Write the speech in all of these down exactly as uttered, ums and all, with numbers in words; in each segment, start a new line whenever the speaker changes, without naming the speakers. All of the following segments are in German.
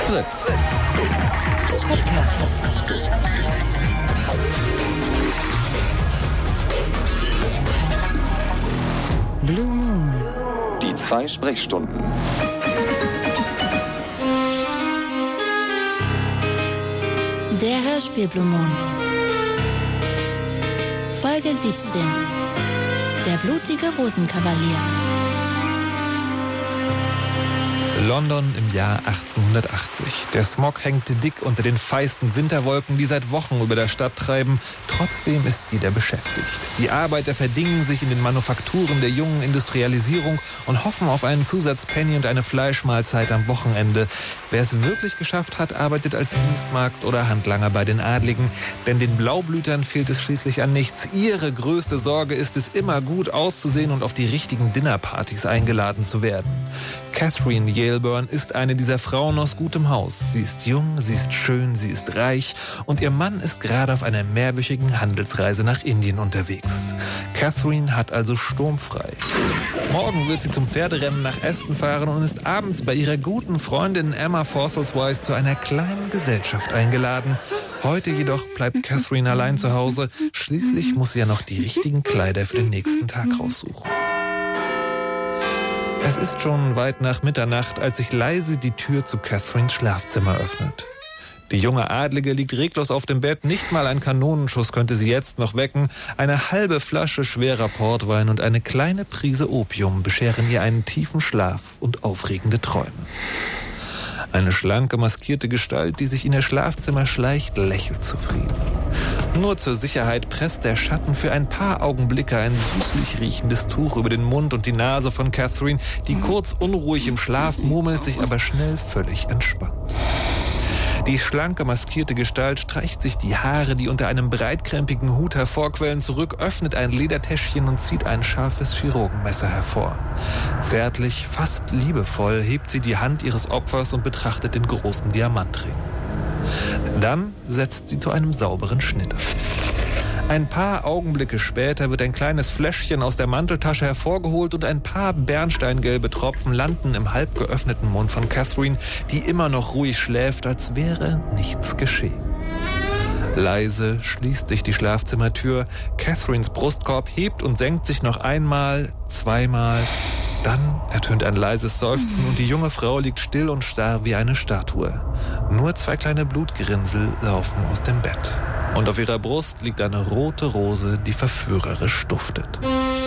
Fritz.
Blue Moon.
Die zwei Sprechstunden.
Der Hörspiel Blue Moon. Folge siebzehn. Der blutige Rosenkavalier.
London im Jahr achtzehnhundertachtzig. Der Smog hängt dick unter den feisten Winterwolken, die seit Wochen über der Stadt treiben. Trotzdem ist jeder beschäftigt. Die Arbeiter verdingen sich in den Manufakturen der jungen Industrialisierung und hoffen auf einen Zusatzpenny und eine Fleischmahlzeit am Wochenende. Wer es wirklich geschafft hat, arbeitet als Dienstmagd oder Handlanger bei den Adligen. Denn den Blaublütern fehlt es schließlich an nichts. Ihre größte Sorge ist es, immer gut auszusehen und auf die richtigen Dinnerpartys eingeladen zu werden. Catherine Yaleburn ist eine dieser Frauen aus gutem Haus. Sie ist jung, sie ist schön, sie ist reich und ihr Mann ist gerade auf einer mehrwöchigen Handelsreise nach Indien unterwegs. Catherine hat also sturmfrei. Morgen wird sie zum Pferderennen nach Aston fahren und ist abends bei ihrer guten Freundin Emma Forsyth zu einer kleinen Gesellschaft eingeladen. Heute jedoch bleibt Catherine allein zu Hause. Schließlich muss sie ja noch die richtigen Kleider für den nächsten Tag raussuchen. Es ist schon weit nach Mitternacht, als sich leise die Tür zu Catherines Schlafzimmer öffnet. Die junge Adlige liegt reglos auf dem Bett, nicht mal ein Kanonenschuss könnte sie jetzt noch wecken. Eine halbe Flasche schwerer Portwein und eine kleine Prise Opium bescheren ihr einen tiefen Schlaf und aufregende Träume. Eine schlanke, maskierte Gestalt, die sich in ihr Schlafzimmer schleicht, lächelt zufrieden. Nur zur Sicherheit presst der Schatten für ein paar Augenblicke ein süßlich riechendes Tuch über den Mund und die Nase von Catherine, die kurz unruhig im Schlaf murmelt, sich aber schnell völlig entspannt. Die schlanke, maskierte Gestalt streicht sich die Haare, die unter einem breitkrempigen Hut hervorquellen, zurück, öffnet ein Ledertäschchen und zieht ein scharfes Chirurgenmesser hervor. Zärtlich, fast liebevoll hebt sie die Hand ihres Opfers und betrachtet den großen Diamantring. Dann setzt sie zu einem sauberen Schnitt an. Ein paar Augenblicke später wird ein kleines Fläschchen aus der Manteltasche hervorgeholt und ein paar bernsteingelbe Tropfen landen im halb geöffneten Mund von Catherine, die immer noch ruhig schläft, als wäre nichts geschehen. Leise schließt sich die Schlafzimmertür, Catherines Brustkorb hebt und senkt sich noch einmal, zweimal. Dann ertönt ein leises Seufzen und die junge Frau liegt still und starr wie eine Statue. Nur zwei kleine Blutgerinnsel laufen aus dem Bett. Und auf ihrer Brust liegt eine rote Rose, die verführerisch duftet.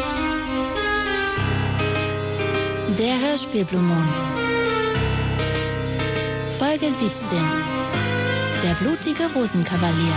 Der Hörspiel Blue Moon. Folge siebzehn. Der blutige Rosenkavalier.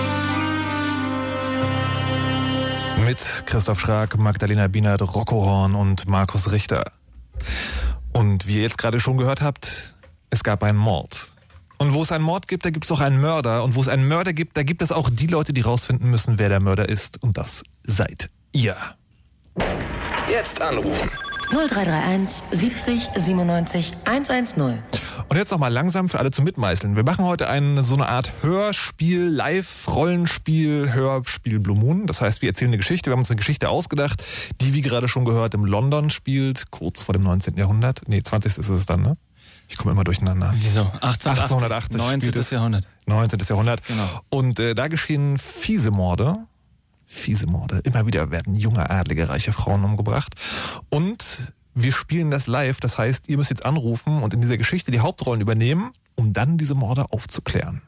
Mit Christoph Schrag, Magdalena Bienert, Rocco Horn und Markus Richter. Und wie ihr jetzt gerade schon gehört habt, es gab einen Mord. Und wo es einen Mord gibt, da gibt es auch einen Mörder. Und wo es einen Mörder gibt, da gibt es auch die Leute, die rausfinden müssen, wer der Mörder ist. Und das seid ihr.
Jetzt anrufen.
null drei drei eins siebzig siebenundneunzig hundertzehn.
Und jetzt nochmal langsam für alle zum Mitmeißeln. Wir machen heute eine, so eine Art Hörspiel, Live-Rollenspiel, Hörspiel Blue Moon. Das heißt, wir erzählen eine Geschichte. Wir haben uns eine Geschichte ausgedacht, die, wie gerade schon gehört, im London spielt, kurz vor dem neunzehnten Jahrhundert. Nee, zwanzigsten ist es dann, ne? Ich komme immer durcheinander.
Wieso?
achtzehnhundertachtzig.
neunzehnten. Jahrhundert.
neunzehnten. Jahrhundert.
Genau.
Und äh, da geschehen fiese Morde. Fiese Morde. Immer wieder werden junge, adlige, reiche Frauen umgebracht. Und wir spielen das live. Das heißt, ihr müsst jetzt anrufen und in dieser Geschichte die Hauptrollen übernehmen, um dann diese Morde aufzuklären.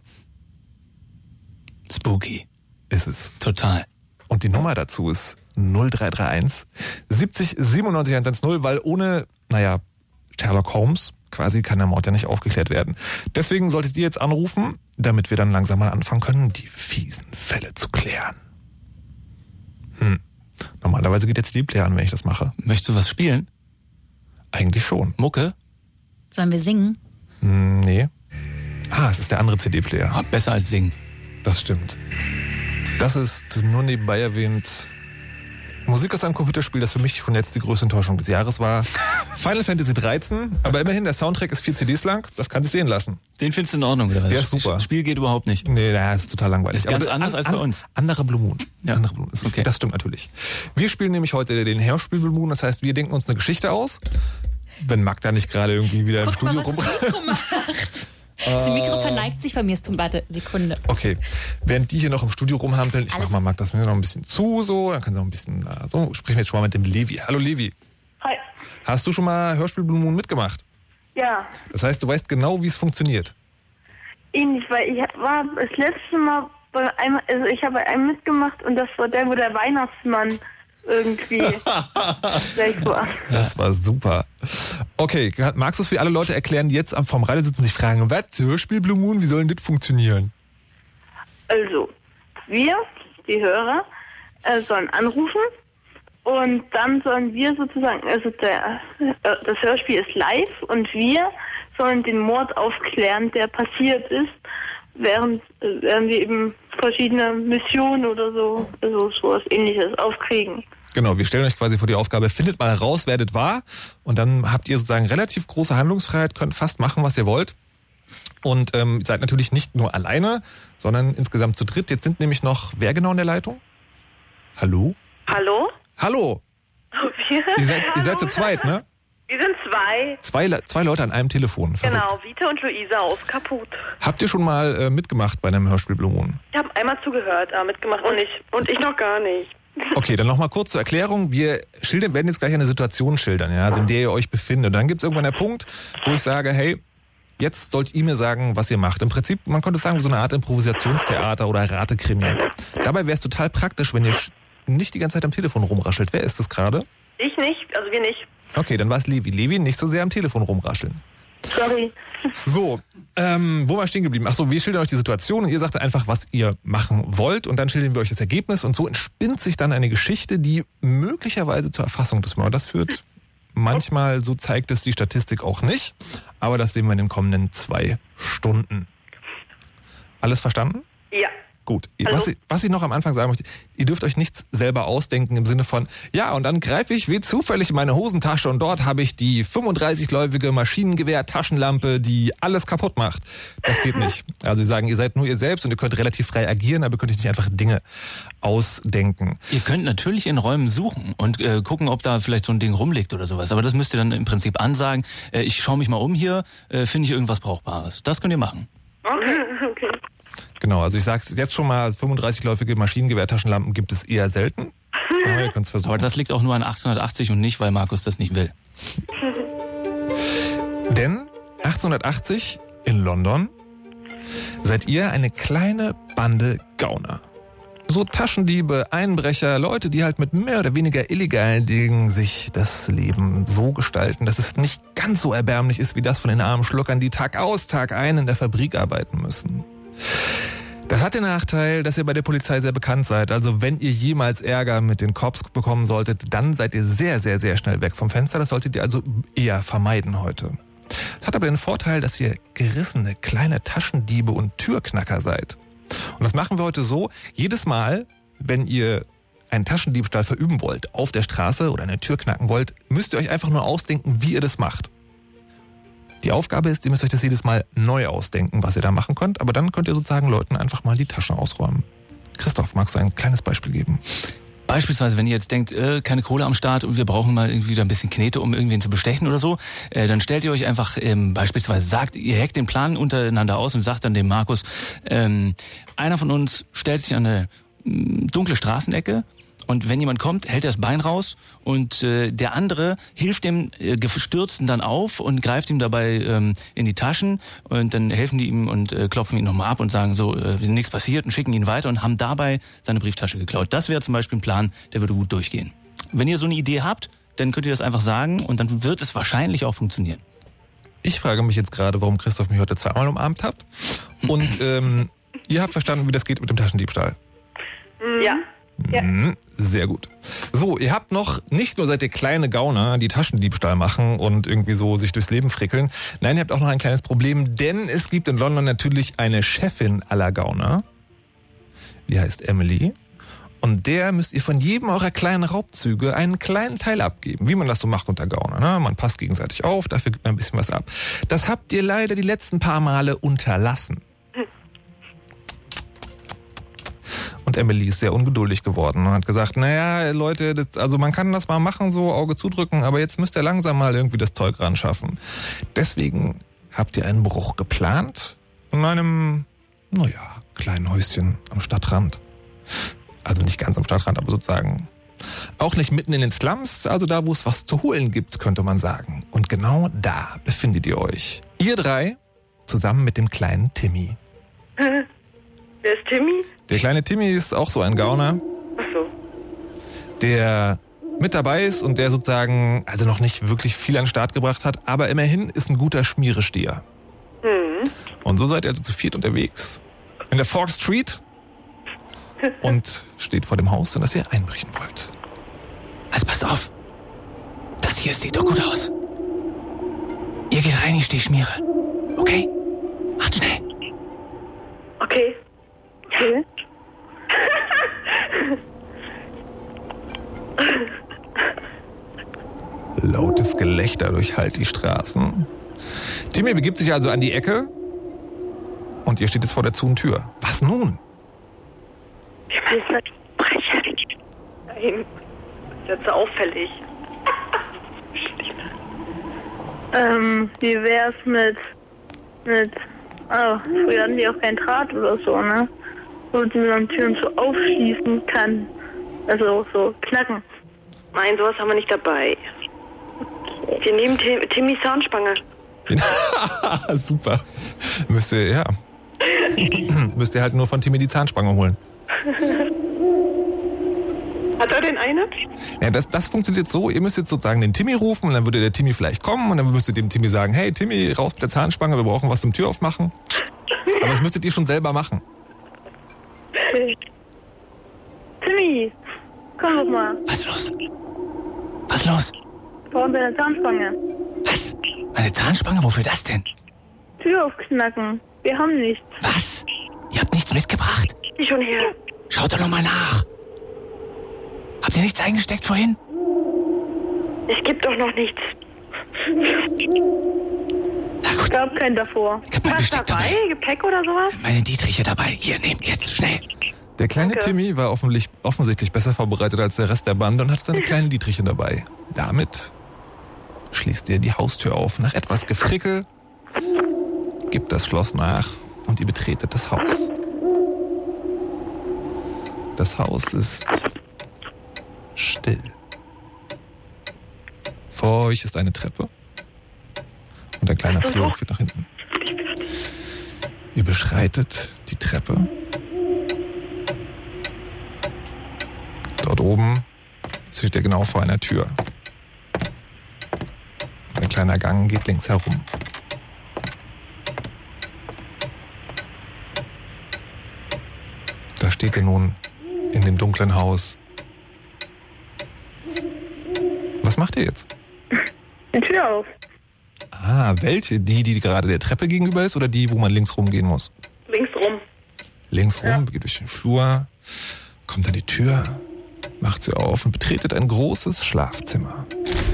Spooky.
Ist es.
Total.
Und die Nummer dazu ist null drei drei eins siebzig siebenundneunzig hundertzehn, weil ohne, naja, Sherlock Holmes quasi kann der Mord ja nicht aufgeklärt werden. Deswegen solltet ihr jetzt anrufen, damit wir dann langsam mal anfangen können, die fiesen Fälle zu klären. Hm. Normalerweise geht jetzt die Play an, wenn ich das mache.
Möchtest du was spielen?
Eigentlich schon.
Mucke?
Sollen wir singen?
Hm, nee. Ah, es ist der andere C D-Player.
Oh, besser als singen.
Das stimmt. Das ist nur nebenbei erwähnt Musik aus einem Computerspiel, das für mich schon jetzt die größte Enttäuschung des Jahres war. Final Fantasy dreizehn, aber immerhin, der Soundtrack ist vier C Ds lang, das kann sich sehen lassen.
Den findest du in Ordnung, oder was?
Der ist super.
Das Spiel geht überhaupt nicht.
Nee, das ist total langweilig.
Ist ganz
aber
anders
an,
als bei uns.
Anderer Blue Moon.
Ja.
Andere Blue Moon. Das,
okay.
Das stimmt natürlich. Wir spielen nämlich heute den Hörspiel Blue Moon, das heißt, wir denken uns eine Geschichte aus. Wenn Magda nicht gerade irgendwie wieder
Guck
im Studio
mal, was
rum...
Rico macht.
Das Mikro verneigt sich bei mir. Warte, Sekunde.
Okay, während die hier noch im Studio rumhampeln, ich
Alles-
mach mal Marc das mir noch ein bisschen zu, so, dann können sie auch ein bisschen, äh, so, sprechen wir jetzt schon mal mit dem Levi. Hallo Levi,
Hi.
hast du schon mal Hörspiel Blue Moon mitgemacht?
Ja,
Das heißt, du weißt genau, wie es funktioniert.
ähnlich, weil ich war das letzte Mal bei einem, also ich habe bei einem mitgemacht und das war der, wo der Weihnachtsmann irgendwie weg war.
Das war super. Okay, magst du es für alle Leute erklären, die jetzt am- vom Radio sitzen und sich fragen, was, Hörspiel Blue Moon, wie soll denn das funktionieren?
Also, wir, die Hörer, äh, sollen anrufen und dann sollen wir sozusagen, also der, äh, das Hörspiel ist live und wir sollen den Mord aufklären, der passiert ist, während, äh, während wir eben verschiedene Missionen oder so, also sowas ähnliches aufkriegen.
Genau, wir stellen euch quasi vor die Aufgabe, findet mal raus, wer das war. Und dann habt ihr sozusagen relativ große Handlungsfreiheit, könnt fast machen, was ihr wollt. Und ähm, seid natürlich nicht nur alleine, sondern insgesamt zu dritt. Jetzt sind nämlich noch, wer genau in der Leitung? Hallo?
Hallo?
Hallo!
Wir,
Ihr seid, ihr seid zu zweit, ne?
wir sind zwei.
Zwei, Le- zwei Leute an einem Telefon. Verrückt.
Genau, Vita und Luisa aus Kaput.
Habt ihr schon mal äh, mitgemacht bei einem Hörspiel Blue Moon?
Ich habe einmal zugehört, aber mitgemacht und ich, und ich noch gar nicht.
Okay, dann nochmal kurz zur Erklärung. Wir schildern, werden jetzt gleich eine Situation schildern, ja, also in der ihr euch befindet. Und dann gibt es irgendwann der Punkt, wo ich sage, hey, jetzt sollt ihr mir sagen, was ihr macht. Im Prinzip, man könnte sagen, so eine Art Improvisationstheater oder Ratekrimi. Dabei wäre es total praktisch, wenn ihr sch- nicht die ganze Zeit am Telefon rumraschelt. Wer ist das gerade?
Ich nicht, also wir nicht.
Okay, dann war es Levi. Levi, nicht so sehr am Telefon rumrascheln.
Sorry.
So, ähm, wo war ich stehen geblieben? Achso, wir schildern euch die Situation und ihr sagt einfach, was ihr machen wollt und dann schildern wir euch das Ergebnis und so entspinnt sich dann eine Geschichte, die möglicherweise zur Erfassung des Mörders führt. Manchmal, so zeigt es die Statistik auch nicht, aber das sehen wir in den kommenden zwei Stunden. Alles verstanden?
Ja.
Gut.
Hallo?
Was ich, was ich noch am Anfang sagen möchte, ihr dürft euch nichts selber ausdenken im Sinne von, ja, und dann greife ich wie zufällig in meine Hosentasche und dort habe ich die fünfunddreißig-läufige Maschinengewehr-Taschenlampe, die alles kaputt macht. Das geht nicht. Also sie sagen, ihr seid nur ihr selbst und ihr könnt relativ frei agieren, aber ihr könnt euch nicht einfach Dinge ausdenken.
Ihr könnt natürlich in Räumen suchen und äh, gucken, ob da vielleicht so ein Ding rumliegt oder sowas. Aber das müsst ihr dann im Prinzip ansagen. Äh, ich schaue mich mal um hier, äh, finde ich irgendwas Brauchbares. Das könnt ihr machen.
Okay. okay.
Genau, also ich sag's jetzt schon mal, fünfunddreißig-läufige Maschinengewehr-Taschenlampen gibt es eher selten. Aber ihr könnt's versuchen.
Aber das liegt auch nur an achtzehnhundertachtzig und nicht, weil Markus das nicht will.
Denn achtzehnhundertachtzig in London seid ihr eine kleine Bande Gauner. So Taschendiebe, Einbrecher, Leute, die halt mit mehr oder weniger illegalen Dingen sich das Leben so gestalten, dass es nicht ganz so erbärmlich ist wie das von den armen Schluckern, die Tag aus, Tag ein in der Fabrik arbeiten müssen. Das hat den Nachteil, dass ihr bei der Polizei sehr bekannt seid. Also wenn ihr jemals Ärger mit den Cops bekommen solltet, dann seid ihr sehr, sehr, sehr schnell weg vom Fenster. Das solltet ihr also eher vermeiden heute. Es hat aber den Vorteil, dass ihr gerissene kleine Taschendiebe und Türknacker seid. Und das machen wir heute so, jedes Mal, wenn ihr einen Taschendiebstahl verüben wollt auf der Straße oder eine Tür knacken wollt, müsst ihr euch einfach nur ausdenken, wie ihr das macht. Die Aufgabe ist, ihr müsst euch das jedes Mal neu ausdenken, was ihr da machen könnt, aber dann könnt ihr sozusagen Leuten einfach mal die Taschen ausräumen. Christoph, magst du ein kleines Beispiel geben?
Beispielsweise, wenn ihr jetzt denkt, äh, keine Kohle am Start und wir brauchen mal irgendwie wieder ein bisschen Knete, um irgendwen zu bestechen oder so, äh, dann stellt ihr euch einfach ähm, beispielsweise, sagt, ihr hackt den Plan untereinander aus und sagt dann dem Markus, ähm, einer von uns stellt sich an eine mh, dunkle Straßenecke und wenn jemand kommt, hält er das Bein raus und äh, der andere hilft dem äh, Gestürzten dann auf und greift ihm dabei ähm, in die Taschen und dann helfen die ihm und äh, klopfen ihn nochmal ab und sagen so, äh, nichts passiert und schicken ihn weiter und haben dabei seine Brieftasche geklaut. Das wäre zum Beispiel ein Plan, der würde gut durchgehen. Wenn ihr so eine Idee habt, dann könnt ihr das einfach sagen und dann wird es wahrscheinlich auch funktionieren.
Ich frage mich jetzt gerade, warum Christoph mich heute zweimal umarmt hat. Und ähm, ihr habt verstanden, wie das geht mit dem Taschendiebstahl.
Ja. Ja.
Mhm, sehr gut. So, ihr habt noch, nicht nur seid ihr kleine Gauner, die Taschendiebstahl machen und irgendwie so sich durchs Leben frickeln. Nein, ihr habt auch noch ein kleines Problem, denn es gibt in London natürlich eine Chefin aller Gauner. Die heißt Emily. Und der müsst ihr von jedem eurer kleinen Raubzüge einen kleinen Teil abgeben. Wie man das so macht unter Gauner, ne? Man passt gegenseitig auf, dafür gibt man ein bisschen was ab. Das habt ihr leider die letzten paar Male unterlassen. Und Emily ist sehr ungeduldig geworden und hat gesagt, naja, Leute, das, also man kann das mal machen, so Auge zudrücken, aber jetzt müsst ihr langsam mal irgendwie das Zeug ran schaffen. Deswegen habt ihr einen Bruch geplant In einem, naja, kleinen Häuschen am Stadtrand. Also nicht ganz am Stadtrand, aber sozusagen auch nicht mitten in den Slums, also da, wo es was zu holen gibt, könnte man sagen. Und genau da befindet ihr euch. Ihr drei zusammen mit dem kleinen Timmy.
Wer ist Timmy?
Der kleine Timmy ist auch so ein Gauner,
Ach so.
der mit dabei ist und der sozusagen also noch nicht wirklich viel an den Start gebracht hat, aber immerhin ist ein guter Schmieresteher.
Hm.
Und so seid ihr also zu viert unterwegs in der Fork Street und steht vor dem Haus, in das ihr einbrechen wollt.
Also passt auf. Das hier sieht doch gut aus. Ihr geht rein, ich stehe Schmiere. Okay? Macht schnell.
Okay.
Okay.
Lautes Gelächter durchhallt die Straßen. Timmy begibt sich also an die Ecke und ihr steht jetzt vor der zu- und Tür. Was nun?
Wir müssen brechen. Nein. Das ist jetzt so auffällig.
Ähm, wie wär's mit, mit, oh, früher hatten die auch kein Draht oder so, ne? Wo die dann Türen so aufschließen kann. Also so knacken.
Nein, sowas haben wir nicht dabei. Wir nehmen Tim, Timmys Zahnspange.
Super. Müsst ihr, ja. Müsst ihr halt nur von Timmy die Zahnspange holen.
Hat er denn eine?
Ja, das, das funktioniert so, ihr müsst jetzt sozusagen den Timmy rufen und dann würde der Timmy vielleicht kommen und dann müsst ihr dem Timmy sagen, hey Timmy, raus mit der Zahnspange, wir brauchen was zum Tür aufmachen. Aber das müsstet ihr schon selber machen.
Timmy, komm doch mal.
Was los? Was los?
Wir brauchen deine Zahnspange.
Was? Meine Zahnspange? Wofür das denn?
Tür aufknacken. Wir haben nichts.
Was? Ihr habt nichts mitgebracht?
Die schon her.
Schaut doch noch mal nach. Habt ihr nichts eingesteckt vorhin?
Es gibt doch noch nichts.
Na gut,
Es gab keinen davor.
ich hab mein
Was
Besteck
dabei?
dabei.
Gepäck oder sowas?
Meine Dietriche dabei. Hier, nehmt jetzt, schnell.
Der kleine
Danke.
Timmy war offensichtlich, offensichtlich besser vorbereitet als der Rest der Bande und hatte seine kleinen Dietriche dabei. Damit schließt ihr die Haustür auf. Nach etwas Gefrickel gibt das Schloss nach und ihr betretet das Haus. Das Haus ist still. Vor euch ist eine Treppe und ein kleiner Flur führt nach hinten. Ihr beschreitet die Treppe. Dort oben steht ihr genau vor einer Tür. Ein kleiner Gang geht links herum. Da steht ihr nun in dem dunklen Haus. Was macht ihr jetzt?
Die Tür auf.
Ah, welche? Die, die gerade der Treppe gegenüber ist oder die, wo man links rumgehen muss?
Links rum.
Links rum, geht durch den Flur, kommt an die Tür, macht sie auf und betretet ein großes Schlafzimmer.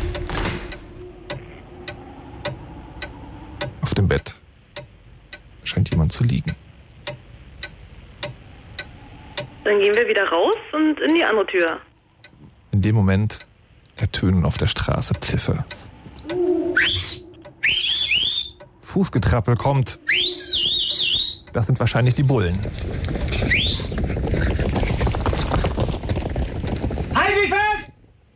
Auf dem Bett scheint jemand zu liegen.
Dann gehen wir wieder raus und in die andere Tür.
In dem Moment ertönen auf der Straße Pfiffe. Fußgetrappel kommt. Das sind wahrscheinlich die Bullen.
Halt sie fest!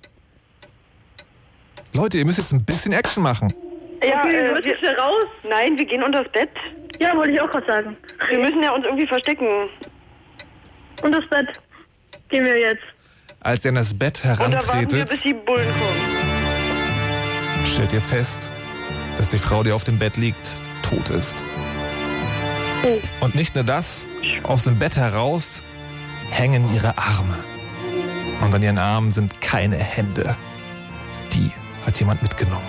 Leute, ihr müsst jetzt ein bisschen Action machen.
Ja,
Okay,
äh,
wird
wir,
schnell raus?
nein, wir gehen unters Bett.
Ja, wollte ich auch gerade sagen.
Wir müssen ja uns irgendwie verstecken.
Und das Bett. Gehen wir jetzt.
Als ihr an das Bett
Und da warten wir,
herantretet,
bis die Bullen kommen.
stellt ihr fest, dass die Frau, die auf dem Bett liegt, tot ist.
Oh.
Und nicht nur das, aus dem Bett heraus hängen ihre Arme. Und an ihren Armen sind keine Hände. Die hat jemand mitgenommen.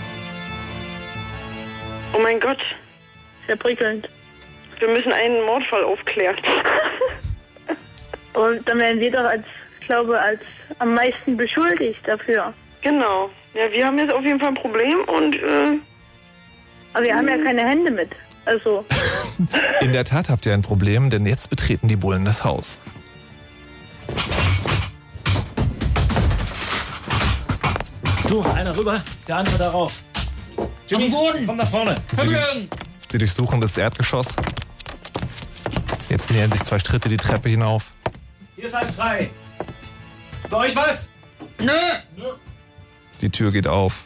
Oh mein Gott,
Sehr prickelnd.
wir müssen einen Mordfall aufklären.
Und dann werden wir doch als, ich glaube, als am meisten beschuldigt dafür.
Genau. Ja, wir haben jetzt auf jeden Fall ein Problem und äh,
Aber wir haben ja keine Hände mit. Also,
In der Tat habt ihr ein Problem, denn jetzt betreten die Bullen das Haus.
Du, einer rüber, der andere darauf. Jimmy, komm nach vorne.
Sie, sie durchsuchen das Erdgeschoss Jetzt nähern sich zwei Schritte die Treppe hinauf.
Hier ist alles frei. Bei euch was? Nö.
Die Tür geht auf.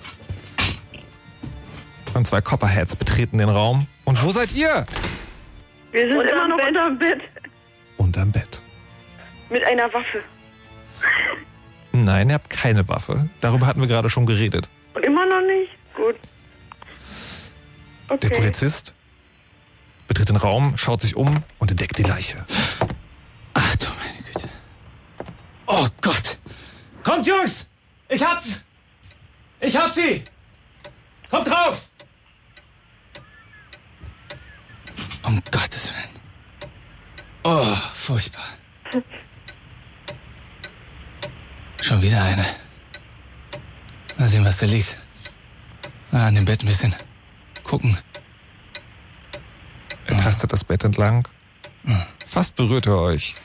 Und zwei Copperheads betreten den Raum. Und wo seid ihr?
Wir sind
Unterm
immer noch
Bett.
unterm Bett.
Unterm Bett.
Mit einer Waffe.
Nein, ihr habt keine Waffe. Darüber hatten wir gerade schon geredet.
Und immer noch nicht? Gut.
Der
Okay.
Polizist betritt den Raum, schaut sich um und entdeckt die Leiche.
Ach du meine Güte. Oh Gott. Kommt, Jungs! Ich hab's! Ich hab sie! Kommt drauf! Um Gottes Willen. Oh, furchtbar. Schon wieder eine. Mal sehen, was da liegt. Ah, an dem Bett ein bisschen gucken.
Er tastet das Bett entlang. Fast berührt er euch.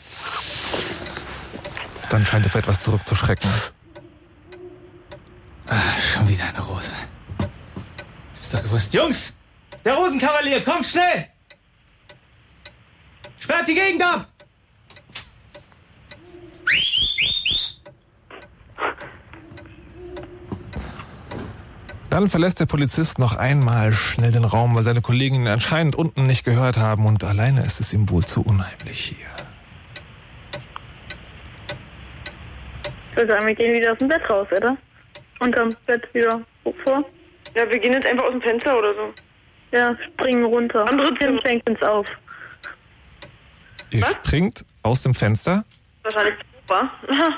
Dann scheint er für etwas zurückzuschrecken.
Ah, schon wieder eine Rose. Ich hab's doch gewusst. Jungs! Der Rosenkavalier, kommt schnell! Sperrt die Gegend ab!
Dann verlässt der Polizist noch einmal schnell den Raum, weil seine Kollegen ihn anscheinend unten nicht gehört haben und alleine ist es ihm wohl zu unheimlich hier.
Ich würde sagen, wir gehen wieder aus dem Bett raus, oder? Unterm Bett wieder vor.
Ja, wir gehen jetzt einfach aus dem Fenster oder so.
Ja, springen runter.
Andere
Tim
Zimmer.
fängt uns auf.
Ihr
Was?
springt aus dem Fenster.
Wahrscheinlich super.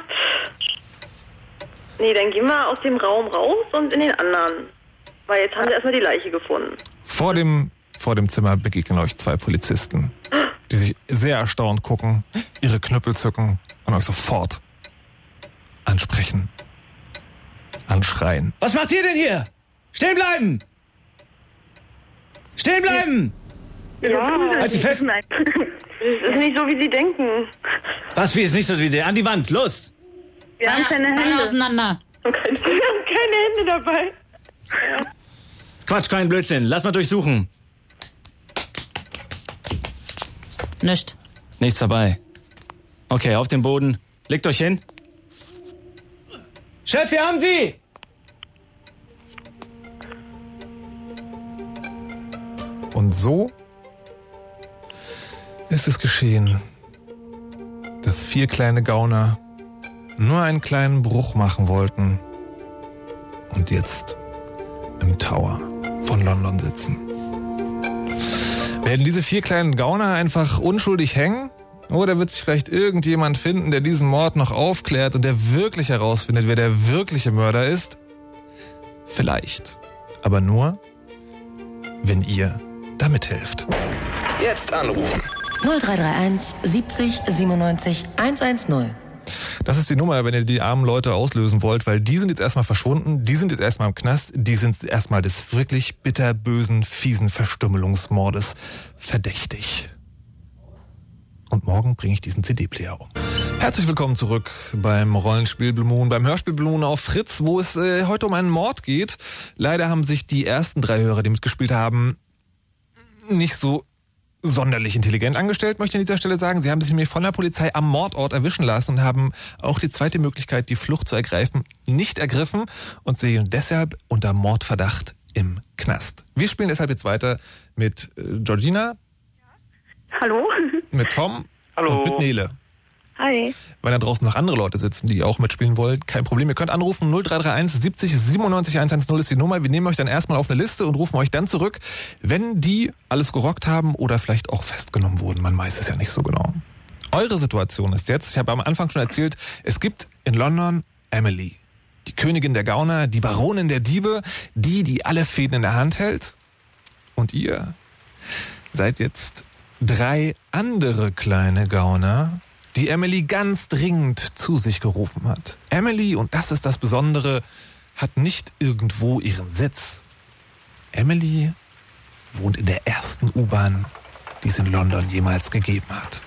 Nee, dann gehen wir aus dem Raum raus und in den anderen. Weil jetzt haben wir erstmal die Leiche gefunden.
Vor dem, vor dem Zimmer begegnen euch zwei Polizisten, die sich sehr erstaunt gucken, ihre Knüppel zücken und euch sofort ansprechen, anschreien.
Was macht ihr denn hier? Stehen bleiben! Stehen bleiben!
Ja,
Halt sie fest!
Nein.
das ist nicht so, wie Sie denken.
Was, wie ist nicht so wie der? An die Wand, los!
Wir haben keine Hände.
auseinander.
Wir haben keine Hände dabei.
Quatsch, kein Blödsinn. Lass mal durchsuchen.
Nischt.
Nichts dabei. Okay, auf den Boden. Legt euch hin. Chef, wir haben Sie!
Und so ist es geschehen, dass vier kleine Gauner nur einen kleinen Bruch machen wollten und jetzt im Tower von London sitzen. Werden diese vier kleinen Gauner einfach unschuldig hängen? Oder wird sich vielleicht irgendjemand finden, der diesen Mord noch aufklärt und der wirklich herausfindet, wer der wirkliche Mörder ist? Vielleicht. Aber nur, wenn ihr da mithilft.
Jetzt anrufen.
null drei drei eins siebzig siebenundneunzig hundertzehn.
Das ist die Nummer, wenn ihr die armen Leute auslösen wollt, weil die sind jetzt erstmal verschwunden, die sind jetzt erstmal im Knast, die sind erstmal des wirklich bitterbösen, fiesen Verstümmelungsmordes verdächtig. Und morgen bringe ich diesen C D-Player um. Herzlich willkommen zurück beim Rollenspiel Blue Moon, beim Hörspiel Blue Moon auf Fritz, wo es äh, heute um einen Mord geht. Leider haben sich die ersten drei Hörer, die mitgespielt haben, nicht so sonderlich intelligent angestellt, möchte ich an dieser Stelle sagen. Sie haben sich nämlich von der Polizei am Mordort erwischen lassen und haben auch die zweite Möglichkeit, die Flucht zu ergreifen, nicht ergriffen und sehen deshalb unter Mordverdacht im Knast. Wir spielen deshalb jetzt weiter mit äh, Georgina,
Hallo?
mit Tom
Hallo.
und mit Nele.
Hi.
Wenn da draußen noch andere Leute sitzen, die auch mitspielen wollen, kein Problem. Ihr könnt anrufen, null drei drei eins siebzig siebenundneunzig hundertzehn ist die Nummer. Wir nehmen euch dann erstmal auf eine Liste und rufen euch dann zurück, wenn die alles gerockt haben oder vielleicht auch festgenommen wurden. Man weiß es ja nicht so genau. Eure Situation ist jetzt, ich habe am Anfang schon erzählt, es gibt in London Emily, die Königin der Gauner, die Baronin der Diebe, die, die alle Fäden in der Hand hält. Und ihr seid jetzt drei andere kleine Gauner, die Emily ganz dringend zu sich gerufen hat. Emily, und das ist das Besondere, hat nicht irgendwo ihren Sitz. Emily wohnt in der ersten U-Bahn, die es in London jemals gegeben hat.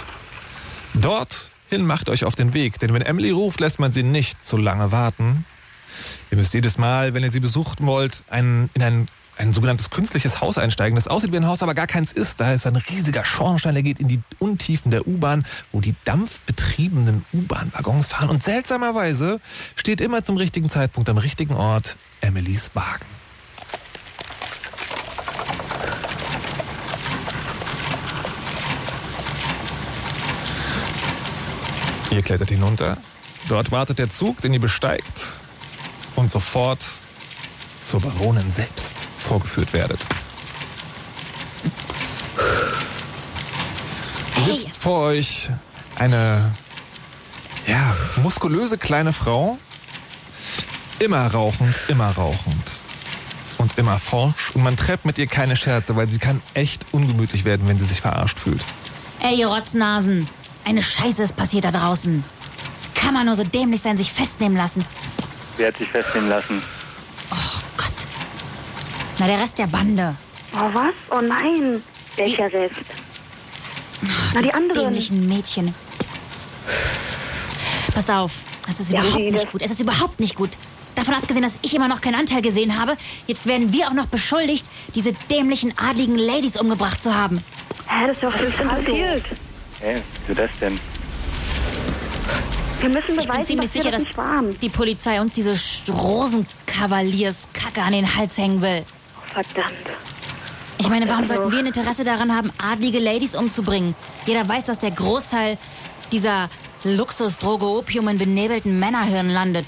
Dorthin macht euch auf den Weg, denn wenn Emily ruft, lässt man sie nicht so lange warten. Ihr müsst jedes Mal, wenn ihr sie besuchen wollt, einen, in ein ein sogenanntes künstliches Haus einsteigen, das aussieht wie ein Haus, aber gar keins ist. Da ist ein riesiger Schornstein, der geht in die Untiefen der U-Bahn, wo die dampfbetriebenen U-Bahn-Waggons fahren. Und seltsamerweise steht immer zum richtigen Zeitpunkt am richtigen Ort Emilys Wagen. Ihr klettert hinunter. Dort wartet der Zug, den ihr besteigt und sofort zur Baronin selbst vorgeführt werdet. Hey. Sitzt vor euch eine, ja, muskulöse kleine Frau, immer rauchend, immer rauchend und immer forsch. Und man treibt mit ihr keine Scherze, weil sie kann echt ungemütlich werden, wenn sie sich verarscht fühlt.
Ey, ihr Rotznasen, eine Scheiße ist passiert da draußen. Kann man nur so dämlich sein, sich festnehmen lassen?
Wer hat sich festnehmen lassen?
Oh Gott. Na, der Rest der Bande.
Oh, was? Oh nein. Welcher selbst? Na, die anderen.
Dämlichen Mädchen. Passt auf, es ist
Ja,
überhaupt
die-
nicht
das-
gut. Es ist überhaupt nicht gut. Davon abgesehen, dass ich immer noch keinen Anteil gesehen habe, jetzt werden wir auch noch beschuldigt, diese dämlichen adligen Ladies umgebracht zu haben.
Hä, das ist doch total passiert.
Hä, wieso das denn?
Wir müssen
Ich bin
beweisen,
ziemlich
dass wir
sicher,
das
dass
nicht waren.
die Polizei uns diese Rosenkavalierskacke an den Hals hängen will.
Oh, verdammt.
Ich meine, warum
Also-
sollten wir ein Interesse daran haben, adlige Ladies umzubringen? Jeder weiß, dass der Großteil dieser Luxusdroge Opium in benebelten Männerhirnen landet.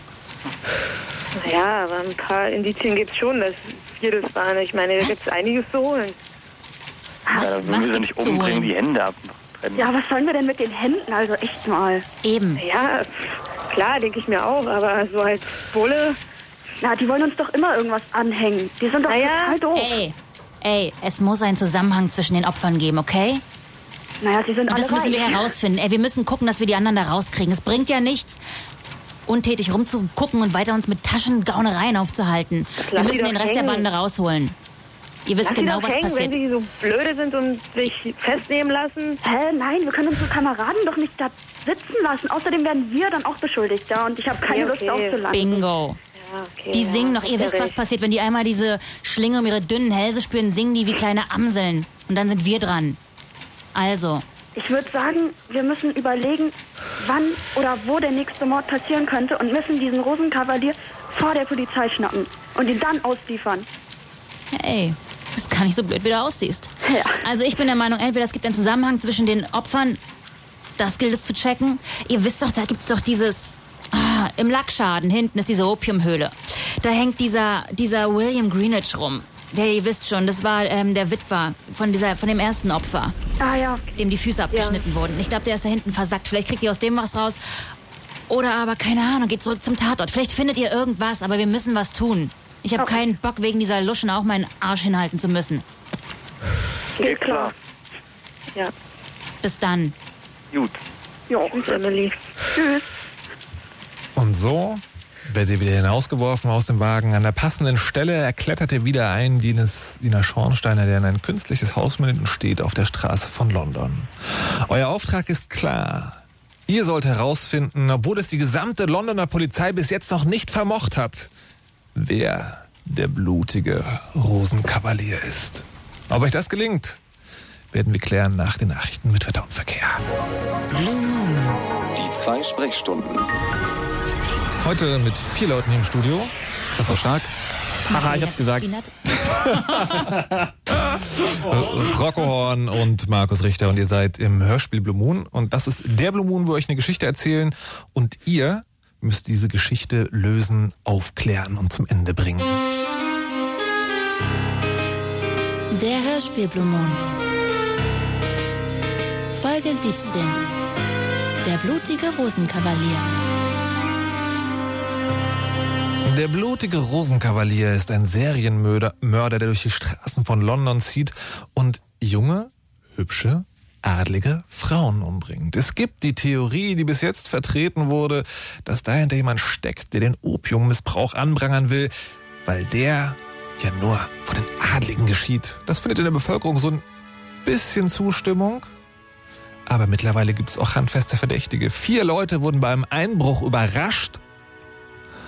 Naja, aber ein paar Indizien gibt es schon, dass wir das waren. Ich meine, da
Was?
gibt es einiges zu holen.
Was,
Ja, wir
was
müssen
gibt's
nicht
zu
umbringen, die
holen?
Hände abtrennen.
Ja, was sollen wir denn mit den Händen? Also echt mal.
Eben.
Ja, klar, denke ich mir auch, aber so als Bulle... Na, die wollen uns doch immer irgendwas anhängen. Die sind doch
Naja,
total doof.
Ey, ey, es muss einen Zusammenhang zwischen den Opfern geben, okay?
Naja, sie sind
Und
alle
das müssen wir
reich.
herausfinden. Ey, wir müssen gucken, dass wir die anderen da rauskriegen. Es bringt ja nichts, untätig rumzugucken und weiter uns mit Taschengaunereien aufzuhalten. Wir
lass
müssen
die
den
doch
Rest der
hängen.
Bande rausholen. Ihr wisst
Lass die
genau,
doch
was
hängen,
passiert.
wenn sie so blöde sind und sich festnehmen lassen. Hä, nein, wir können unsere Kameraden doch nicht da sitzen lassen. Außerdem werden wir dann auch beschuldigt, ja. Und ich habe keine
Okay,
Lust
okay.
aufzulassen.
Bingo.
Ja, okay,
Die
ja,
singen doch, ihr
hast ja
wisst, was
recht.
passiert, wenn die einmal diese Schlinge um ihre dünnen Hälse spüren, singen die wie kleine Amseln. Und dann sind wir dran. Also,
Ich würde sagen, wir müssen überlegen, wann oder wo der nächste Mord passieren könnte und müssen diesen Rosenkavalier vor der Polizei schnappen und ihn dann ausliefern.
hey, ist gar nicht so blöd, wie du aussiehst.
Ja.
Also ich bin der Meinung, entweder es gibt einen Zusammenhang zwischen den Opfern, das gilt es zu checken. Ihr wisst doch, da gibt's doch dieses... Ah, im Lackschaden hinten ist diese Opiumhöhle. Da hängt dieser, dieser William Greenwich rum. Der, ihr wisst schon, das war ähm, der Witwer von, dieser, von dem ersten Opfer,
Ah ja,
dem die Füße abgeschnitten wurden. Ich glaube, der ist da hinten versackt. Vielleicht kriegt ihr aus dem was raus. Oder aber, keine Ahnung, geht zurück zum Tatort. Vielleicht findet ihr irgendwas, aber wir müssen was tun. Ich habe
Okay.
keinen Bock, wegen dieser Luschen auch meinen Arsch hinhalten zu müssen.
geht klar. Ja,
Bis dann.
Gut.
ja, Emily. Tschüss.
Und so wird sie wieder hinausgeworfen aus dem Wagen. An der passenden Stelle erkletterte wieder ein jenes, jener Schornsteiner, der in ein künstliches Haus mitten steht auf der Straße von London. Euer Auftrag ist klar. Ihr sollt herausfinden, obwohl es die gesamte Londoner Polizei bis jetzt noch nicht vermocht hat, wer der blutige Rosenkavalier ist. Ob euch das gelingt, werden wir klären nach den Nachrichten mit Wetter und Verkehr.
Die zwei Sprechstunden.
Heute mit vier Leuten hier im Studio.
Christoph Stark. Haha, ich hab's gesagt.
Rocco Horn und Markus Richter, und ihr seid im Hörspiel Blue Moon, und das ist der Blue Moon, wo wir euch eine Geschichte erzählen und ihr müsst diese Geschichte lösen, aufklären und zum Ende bringen.
Der Hörspiel Blue Moon. Folge siebzehn. Der blutige Rosenkavalier.
Der blutige Rosenkavalier ist ein Serienmörder, Mörder, der durch die Straßen von London zieht und junge, hübsche, adlige Frauen umbringt. Es gibt die Theorie, die bis jetzt vertreten wurde, dass dahinter jemand steckt, der den Opiummissbrauch anprangern will, weil der ja nur von den Adligen geschieht. Das findet in der Bevölkerung so ein bisschen Zustimmung. Aber mittlerweile gibt es auch handfeste Verdächtige. Vier Leute wurden beim Einbruch überrascht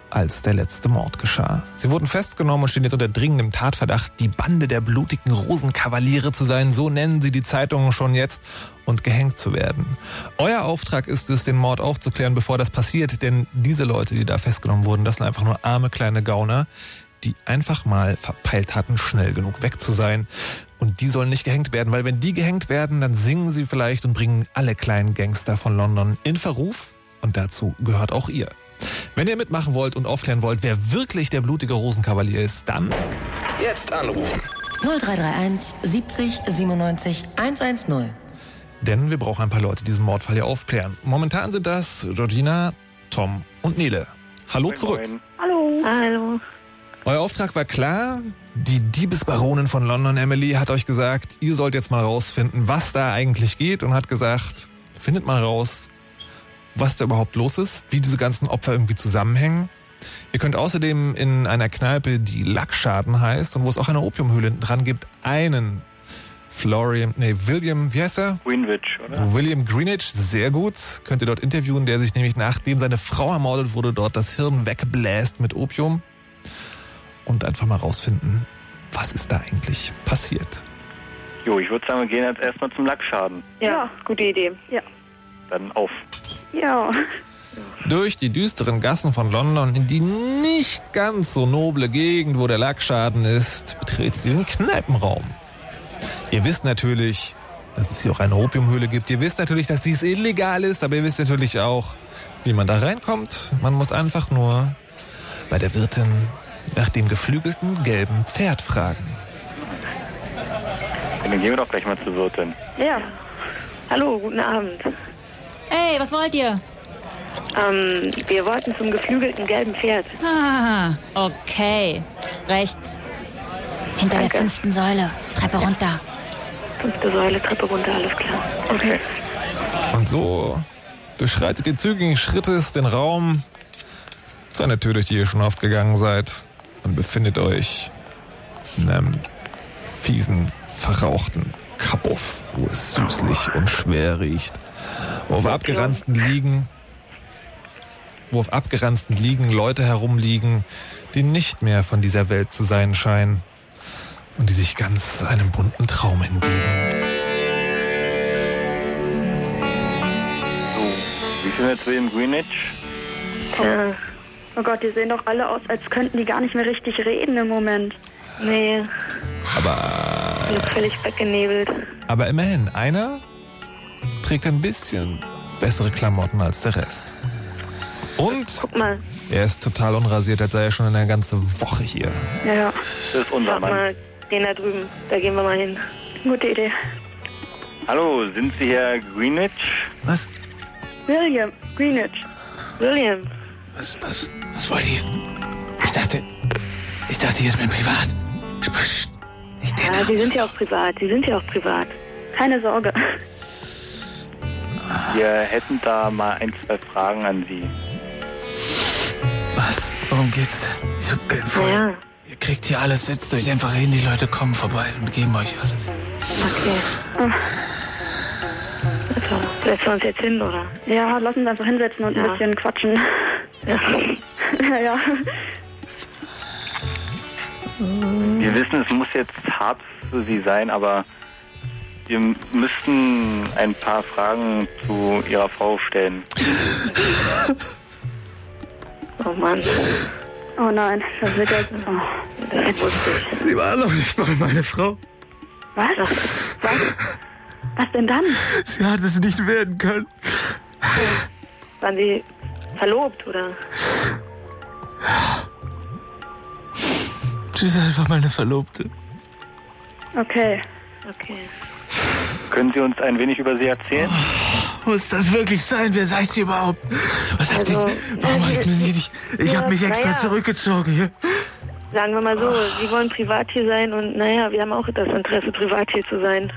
als der letzte Mord geschah. Sie wurden festgenommen und stehen jetzt unter dringendem Tatverdacht, die Bande der blutigen Rosenkavaliere zu sein, so nennen sie die Zeitungen schon jetzt, und gehängt zu werden. Euer Auftrag ist es, den Mord aufzuklären, bevor das passiert, denn diese Leute, die da festgenommen wurden, das sind einfach nur arme kleine Gauner, die einfach mal verpeilt hatten, schnell genug weg zu sein. Und die sollen nicht gehängt werden, weil wenn die gehängt werden, dann singen sie vielleicht und bringen alle kleinen Gangster von London in Verruf. Und dazu gehört auch ihr. Wenn ihr mitmachen wollt und aufklären wollt, wer wirklich der blutige Rosenkavalier ist, dann
Jetzt anrufen.
null drei drei eins siebzig siebenundneunzig hundertzehn.
Denn wir brauchen ein paar Leute, die diesen Mordfall hier aufklären. Momentan sind das Georgina, Tom und Nele. Hallo zurück.
Hallo.
Hallo.
Euer Auftrag war klar. Die Diebesbaronin von London, Emily, hat euch gesagt, ihr sollt jetzt mal rausfinden, was da eigentlich geht, und hat gesagt, findet mal raus, was da überhaupt los ist, wie diese ganzen Opfer irgendwie zusammenhängen. Ihr könnt außerdem in einer Kneipe, die Lackschaden heißt und wo es auch eine Opiumhöhle dran gibt, einen Florian, nee, William, wie heißt er?
Greenwich, oder?
William Greenwich, sehr gut. Könnt ihr dort interviewen, der sich nämlich nachdem seine Frau ermordet wurde, dort das Hirn wegbläst mit Opium. Und einfach mal rausfinden, was ist da eigentlich passiert.
Jo, ich würde sagen, wir gehen jetzt erstmal zum Lackschaden.
Ja, gute Idee.
Ja.
Dann auf.
Ja.
Durch die düsteren Gassen von London in die nicht ganz so noble Gegend, wo der Lackschaden ist, betretet ihr den Kneipenraum. Ihr wisst natürlich, dass es hier auch eine Opiumhöhle gibt. Ihr wisst natürlich, dass dies illegal ist, aber ihr wisst natürlich auch, wie man da reinkommt. Man muss einfach nur bei der Wirtin nach dem geflügelten gelben Pferd fragen.
Dann gehen wir doch gleich mal zur Wirtin.
Ja. Hallo, guten Abend.
Ey, was wollt ihr?
Ähm, wir wollten zum geflügelten gelben Pferd.
Ah, okay. Rechts. Hinter
Danke.
der fünften Säule. Treppe runter.
Fünfte Säule, Treppe runter, alles klar. Okay.
Und so durchschreitet ihr zügigen Schrittes den Raum zu einer Tür, durch die ihr schon oft gegangen seid, und befindet euch in einem fiesen, verrauchten Kabuff, wo es süßlich und schwer riecht. Wo auf abgeranzten Liegen, wo auf abgeranzten Liegen Leute herumliegen, die nicht mehr von dieser Welt zu sein scheinen und die sich ganz einem bunten Traum hingeben.
So, wie viel jetzt William Greenwich?
Ja.
Oh Gott, die sehen doch alle aus, als könnten die gar nicht mehr richtig reden im Moment.
Nee,
Aber,
bin völlig weggenebelt.
aber immerhin, einer trägt ein bisschen bessere Klamotten als der Rest. Und
Guck mal,
er ist total unrasiert, als sei er schon eine ganze Woche hier.
Ja,
Das ist unser
sag
Mann.
mal, den da drüben, da gehen wir mal hin.
gute Idee.
Hallo, sind Sie Herr Greenwich?
Was?
William Greenwich.
William,
Was, was, was wollt ihr? Ich dachte, ich dachte, hier ist mein Privat. Psst, nicht den
ja, die
Namen.
sind ja auch privat, die sind ja auch privat.
Keine Sorge.
Wir hätten da mal ein, zwei Fragen an Sie.
Was? Worum geht's denn? Ich hab keinen Fall.
Naja,
Ihr kriegt hier alles, setzt euch einfach hin, die Leute kommen vorbei und geben euch alles.
okay. Also, setzen wir uns jetzt hin, oder?
Ja, lass uns einfach hinsetzen und
Ja.
ein bisschen quatschen.
Ja.
Ja, ja.
Wir wissen, es muss jetzt hart für Sie sein, aber wir müssten ein paar Fragen zu Ihrer Frau stellen.
Oh Mann,
Oh nein, das wird jetzt... Oh.
das wusste ich.
Sie war noch nicht mal meine Frau.
Was? Was? Was denn dann?
Sie hat es nicht werden können.
Waren Sie verlobt, oder?
Sie ist einfach meine Verlobte.
Okay.
Okay.
Können Sie uns ein wenig über Sie erzählen?
Muss das wirklich sein? Wer seid ihr überhaupt? Was habt
Also,
ihr... Warum habt ihr mir nicht... Ich
ja,
hab mich extra
naja.
zurückgezogen hier.
Sagen wir mal so, Sie wollen privat hier sein und naja, wir haben auch das Interesse, privat hier zu sein.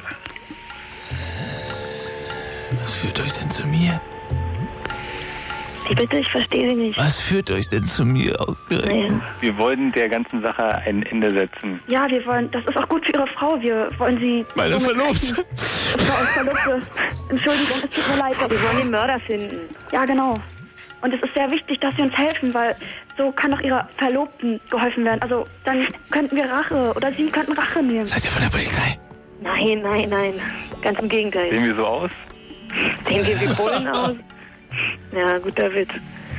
Was führt euch denn zu mir?
Wie bitte? Ich verstehe Sie nicht.
Was führt euch denn zu mir ausgerechnet?
Naja.
Wir wollen der ganzen Sache ein Ende setzen.
Ja, wir wollen... Das ist auch gut für Ihre Frau. Wir wollen Sie...
Meine Verlobte.
Frau und Verlobte. Entschuldigung, es tut mir leid.
Wir wollen den Mörder finden.
Ja, genau. Und es ist sehr wichtig, dass Sie uns helfen, weil so kann doch Ihrer Verlobten geholfen werden. Also dann könnten wir Rache oder Sie könnten Rache nehmen.
Seid ihr von der Polizei?
Nein, nein, nein. Ganz im Gegenteil.
Sehen wir so aus?
Sehen wir wie Bullen aus? Ja, guter Witz.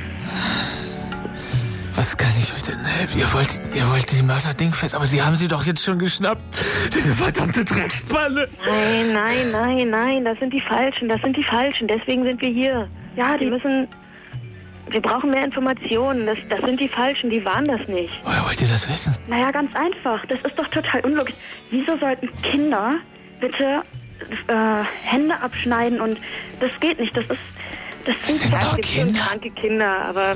Was kann ich euch denn helfen? Ihr wollt, ihr wollt die Mörder dingfest, aber Sie haben sie doch jetzt schon geschnappt. Diese verdammte Dreckspanne.
Nein, nein, nein, nein, das sind die Falschen, das sind die Falschen, deswegen sind wir hier. Ja, die müssen, wir brauchen mehr Informationen, das, das sind die Falschen, die waren das nicht.
Woher wollt ihr das wissen?
Naja, ganz einfach. Das ist doch total unlogisch. Wieso sollten Kinder bitte äh, Hände abschneiden und das geht nicht. Das ist, das
sind
sind
ja Kinder. Kranke Kinder, aber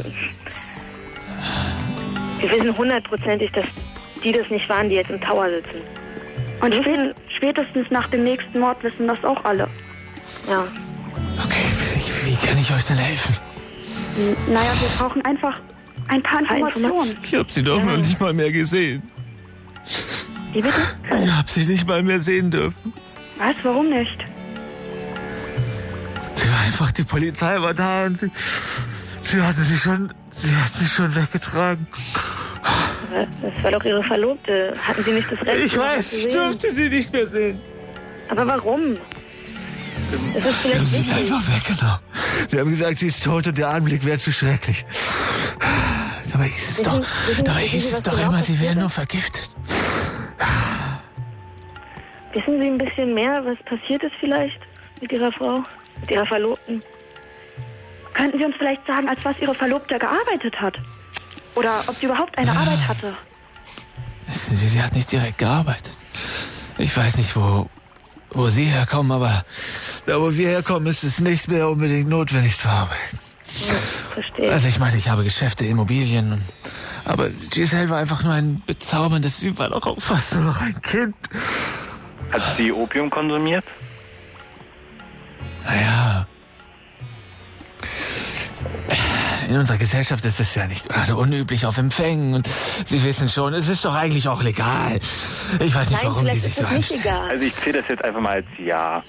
wir wissen hundertprozentig, dass die das nicht waren, die jetzt im Tower sitzen.
Und spät, spätestens nach dem nächsten Mord wissen das auch alle.
Ja.
Okay, wie, wie kann ich euch denn helfen?
N- naja, wir brauchen einfach ein paar Informationen.
Ich hab sie doch ja. noch nicht mal mehr gesehen.
Wie bitte?
Ich hab sie nicht mal mehr sehen dürfen.
Was? Warum nicht?
Sie war einfach, die Polizei war da und sie, sie hatte sie schon, sie hat sie schon weggetragen.
Das war doch Ihre Verlobte. Hatten Sie nicht das Recht?
Ich weiß, ich durfte sie nicht mehr sehen.
Aber warum? Das ist
sie haben sie
wichtig.
einfach weggenommen. Sie haben gesagt, sie ist tot und der Anblick wäre zu schrecklich. Dabei hieß es doch,
wissen,
dabei
wissen
hieß
Sie,
es doch
genau
immer, sie wären
passiert
nur vergiftet.
Wissen Sie ein bisschen mehr, was passiert ist vielleicht mit Ihrer Frau, mit Ihrer Verlobten?
Könnten Sie uns vielleicht sagen, als was Ihre Verlobte gearbeitet hat? Oder ob sie überhaupt eine
ja.
Arbeit hatte?
Wissen Sie, sie hat nicht direkt gearbeitet. Ich weiß nicht, wo, wo Sie herkommen, aber da, wo wir herkommen, ist es nicht mehr unbedingt notwendig zu arbeiten.
Ja, verstehe.
Also ich meine, ich habe Geschäfte, Immobilien, und, aber Giselle war einfach nur ein bezauberndes, sie war doch auch fast nur noch ein Kind.
Hat sie Opium konsumiert?
Naja. In unserer Gesellschaft ist es ja nicht gerade unüblich auf Empfängen und Sie wissen schon, es ist doch eigentlich auch legal. Ich weiß nicht,
Nein,
warum die sich so anstellen.
Also ich zähle das jetzt einfach mal als Ja.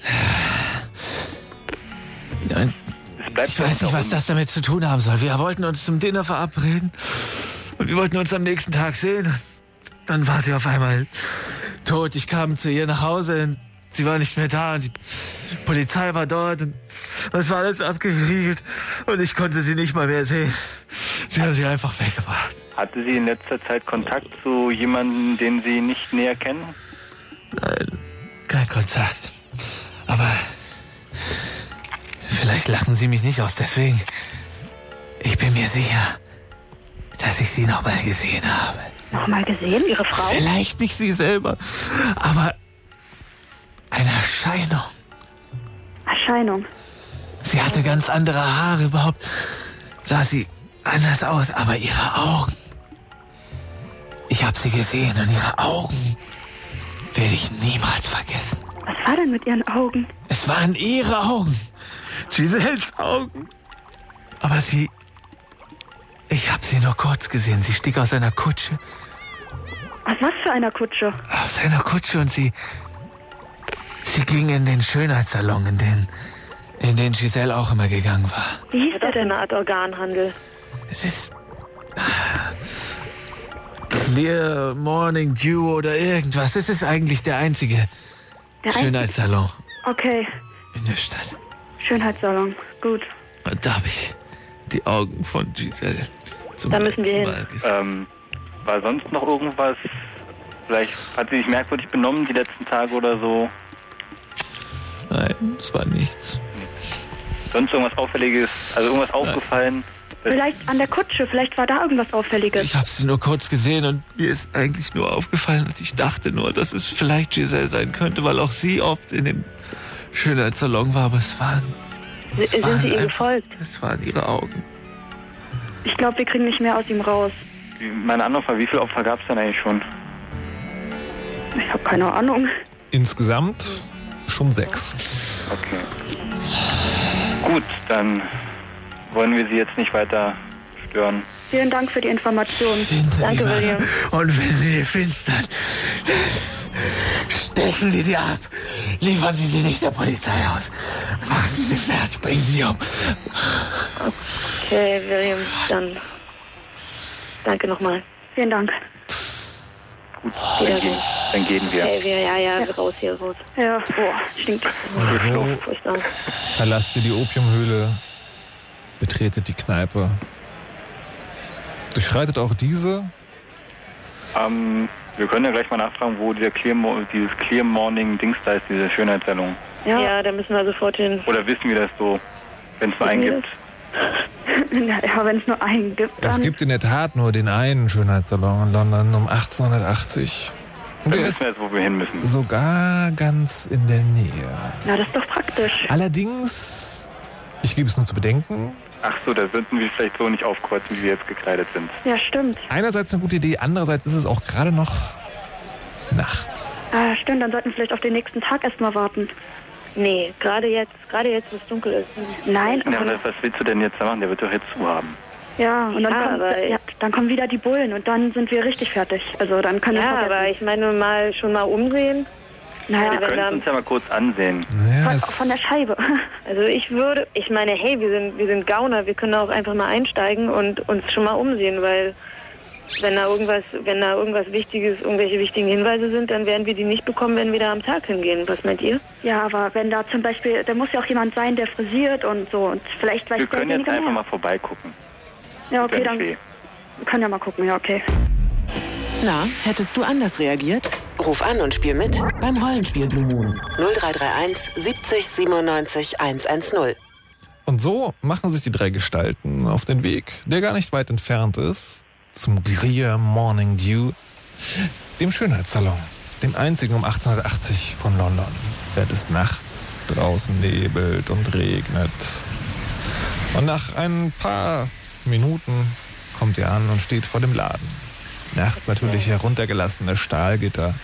Und ich weiß nicht, was das damit zu tun haben soll. Wir wollten uns zum Dinner verabreden und wir wollten uns am nächsten Tag sehen. Dann war sie auf einmal tot. Ich kam zu ihr nach Hause und sie war nicht mehr da und die Polizei war dort und es war alles abgeriegelt und ich konnte sie nicht mal mehr sehen. Sie haben sie einfach weggebracht.
Hatte sie in letzter Zeit Kontakt zu jemandem, den Sie nicht näher kennen?
Nein, kein Kontakt. Aber vielleicht lachen Sie mich nicht aus, deswegen. Ich bin mir sicher, dass ich sie noch mal gesehen habe.
Noch mal gesehen, Ihre Frau?
Vielleicht nicht sie selber, aber eine Erscheinung.
Erscheinung?
Sie hatte ganz andere Haare, überhaupt sah sie anders aus, aber ihre Augen. Ich habe sie gesehen und ihre Augen werde ich niemals vergessen.
Was war denn mit Ihren Augen?
Es waren ihre Augen. Giselles Augen. Aber sie... Ich habe sie nur kurz gesehen. Sie stieg aus einer Kutsche.
Aus was für einer Kutsche?
Aus einer Kutsche und sie... Sie ging in den Schönheitssalon, in den... in den Giselle auch immer gegangen war.
Wie hieß der denn? Eine Art Organhandel.
Es ist... Clear Morning Dew oder irgendwas. Es ist eigentlich der einzige
der
Schönheitssalon.
Okay.
In der Stadt.
Schönheitssalon, gut.
Und da habe ich die Augen von Giselle zum
Da müssen wir
Mal
hin.
Ähm, war sonst noch irgendwas? Vielleicht hat sie sich merkwürdig benommen die letzten Tage oder so?
Nein, es war nichts.
Sonst irgendwas Auffälliges? Also irgendwas Nein. aufgefallen?
Vielleicht an der Kutsche, vielleicht war da irgendwas Auffälliges.
Ich habe sie nur kurz gesehen und mir ist eigentlich nur aufgefallen und ich dachte nur, dass es vielleicht Giselle sein könnte, weil auch sie oft in dem Schönheitssalon war, aber es waren... Es
Sind
waren
Sie ihr
einfach,
gefolgt?
Es waren ihre Augen.
Ich glaube, wir kriegen nicht mehr aus ihm raus.
Meine andere Frage, wie viele Opfer gab es denn eigentlich schon?
Ich habe keine Ahnung.
Insgesamt schon sechs.
Okay. Gut, dann wollen wir Sie jetzt nicht weiter stören.
Vielen Dank für die Information.
Finden Sie
Danke,
die
William.
Und wenn Sie sie finden, dann stechen Sie sie ab. Liefern Sie sie nicht der Polizei aus. Machen Sie sie fertig, bringen Sie sie um.
Okay, William, dann danke nochmal.
Vielen Dank.
Gut, dann gehen, dann gehen wir.
Okay, wir, ja, ja, ja, raus hier, raus.
Ja, boah, stinkt.
Und so verlasst ihr die Opiumhöhle, betretet die Kneipe. Durchschreitet auch diese.
Ähm, wir können ja gleich mal nachfragen, wo dieser Clear, dieses Clear Morning Dings da ist, diese Schönheitssalon.
Ja. ja, da müssen wir sofort hin.
Oder wissen wir das so, wenn es nur einen gibt?
Ja, wenn es nur einen gibt, dann...
Es gibt in der Tat nur den einen Schönheitssalon in London um achtzehnhundertachtzig. Und
Dann
der
wissen wir jetzt, wo wir hin müssen.
Sogar ganz in der Nähe.
Na, das ist doch praktisch.
Allerdings, ich gebe es nur zu bedenken...
Ach so, da sollten wir vielleicht so nicht aufkreuzen, wie wir jetzt gekleidet sind.
Ja, stimmt.
Einerseits eine gute Idee, andererseits ist es auch gerade noch nachts.
Ah, stimmt, dann sollten wir vielleicht auf den nächsten Tag erstmal warten.
Nee, gerade jetzt, gerade jetzt, wo es dunkel ist.
Nein.
Ja, aber was willst du denn jetzt da machen? Der wird doch jetzt zu haben.
Ja, und dann,
Ja,
kommen,
aber-
ja, dann kommen wieder die Bullen und dann sind wir richtig fertig. Also dann können wir
Ja,
vergessen.
aber ich meine mal schon mal umsehen.
Naja,
Wir können uns ja mal kurz ansehen.
Ja,
von,
es,
von der Scheibe.
Also ich würde, ich meine, hey, wir sind, wir sind Gauner, wir können auch einfach mal einsteigen und uns schon mal umsehen, weil wenn da irgendwas, wenn da irgendwas Wichtiges, irgendwelche wichtigen Hinweise sind, dann werden wir die nicht bekommen, wenn wir da am Tag hingehen. Was meint ihr?
Ja, aber wenn da zum Beispiel, da muss ja auch jemand sein, der frisiert und so und vielleicht weiß
Wir können jetzt
derjenige
einfach
mehr.
mal vorbeigucken.
Ja, okay,
Tut ja
dann
nicht weh.
wir können ja mal gucken, ja, okay.
Na, hättest du anders reagiert? Ruf an und spiel mit beim Rollenspiel Blue Moon. null drei drei eins siebzig siebenundneunzig hundertzehn.
Und so machen sich die drei Gestalten auf den Weg, der gar nicht weit entfernt ist, zum Clear Morning Dew, dem Schönheitssalon, dem einzigen um achtzehnhundertachtzig von London, während es nachts draußen nebelt und regnet. Und nach ein paar Minuten kommt ihr an und steht vor dem Laden. Nachts natürlich heruntergelassene Stahlgitter.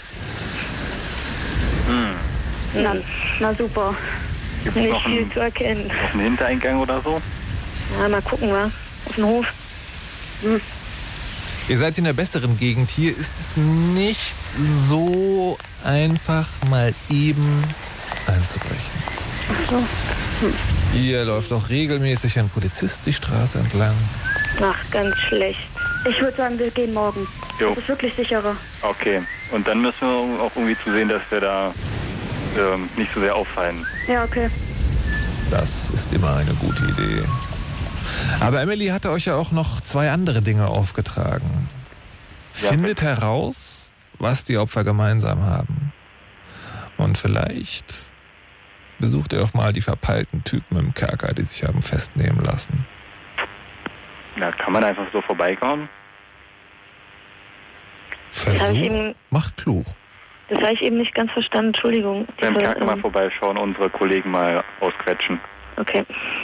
Hm.
Na, na super.
Gibt es
Nicht
noch
viel
einen,
zu erkennen.
noch einen Hintereingang oder so?
Ja, mal gucken, wa? Auf den Hof.
Hm.
Ihr seid in der besseren Gegend. Hier ist es nicht so einfach, mal eben einzubrechen.
So. Hm.
Hier läuft auch regelmäßig ein Polizist die Straße entlang.
Ach, ganz schlecht.
Ich würde sagen, wir gehen morgen.
Jo.
Das ist wirklich sicherer.
Okay. Und dann müssen wir auch irgendwie zu sehen, dass wir da ähm, nicht so sehr auffallen.
Ja, okay.
Das ist immer eine gute Idee. Aber Emily hatte euch ja auch noch zwei andere Dinge aufgetragen.
Ja,
Findet heraus, was die Opfer gemeinsam haben. Und vielleicht besucht ihr auch mal die verpeilten Typen im Kerker, die sich haben festnehmen lassen.
Na, kann man einfach so vorbeikommen?
Das habe ich
Versuch
eben,
macht klug.
das habe ich eben nicht ganz verstanden. Entschuldigung.
Beim
Aber,
Kerker mal
ähm,
vorbeischauen, unsere Kollegen mal ausquetschen.
Okay.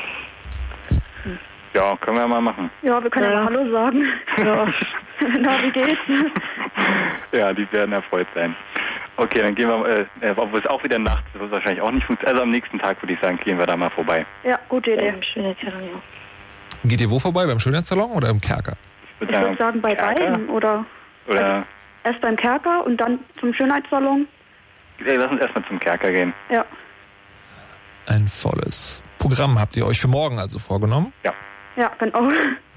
Ja, können wir mal machen.
Ja, wir können ja,
Ja.
mal Hallo sagen.
Ja.
Na, wie geht's?
Ja, die werden erfreut sein. Okay, dann gehen wir, äh, obwohl es auch wieder nachts, das wird wahrscheinlich auch nicht funktionieren. Also am nächsten Tag würde ich sagen, gehen wir da mal vorbei.
Ja, gute Idee.
Ähm, Schönheitssalon, ja.
Geht ihr wo vorbei? Beim Schönheitssalon oder im Kerker?
Ich
Ich würde sagen, bei
Kerker?
beiden. Oder
Oder,
erst beim Kerker und dann zum Schönheitssalon.
ey, lass uns erstmal zum Kerker gehen.
Ja.
Ein volles Programm habt ihr euch für morgen also vorgenommen.
Ja.
Ja, genau.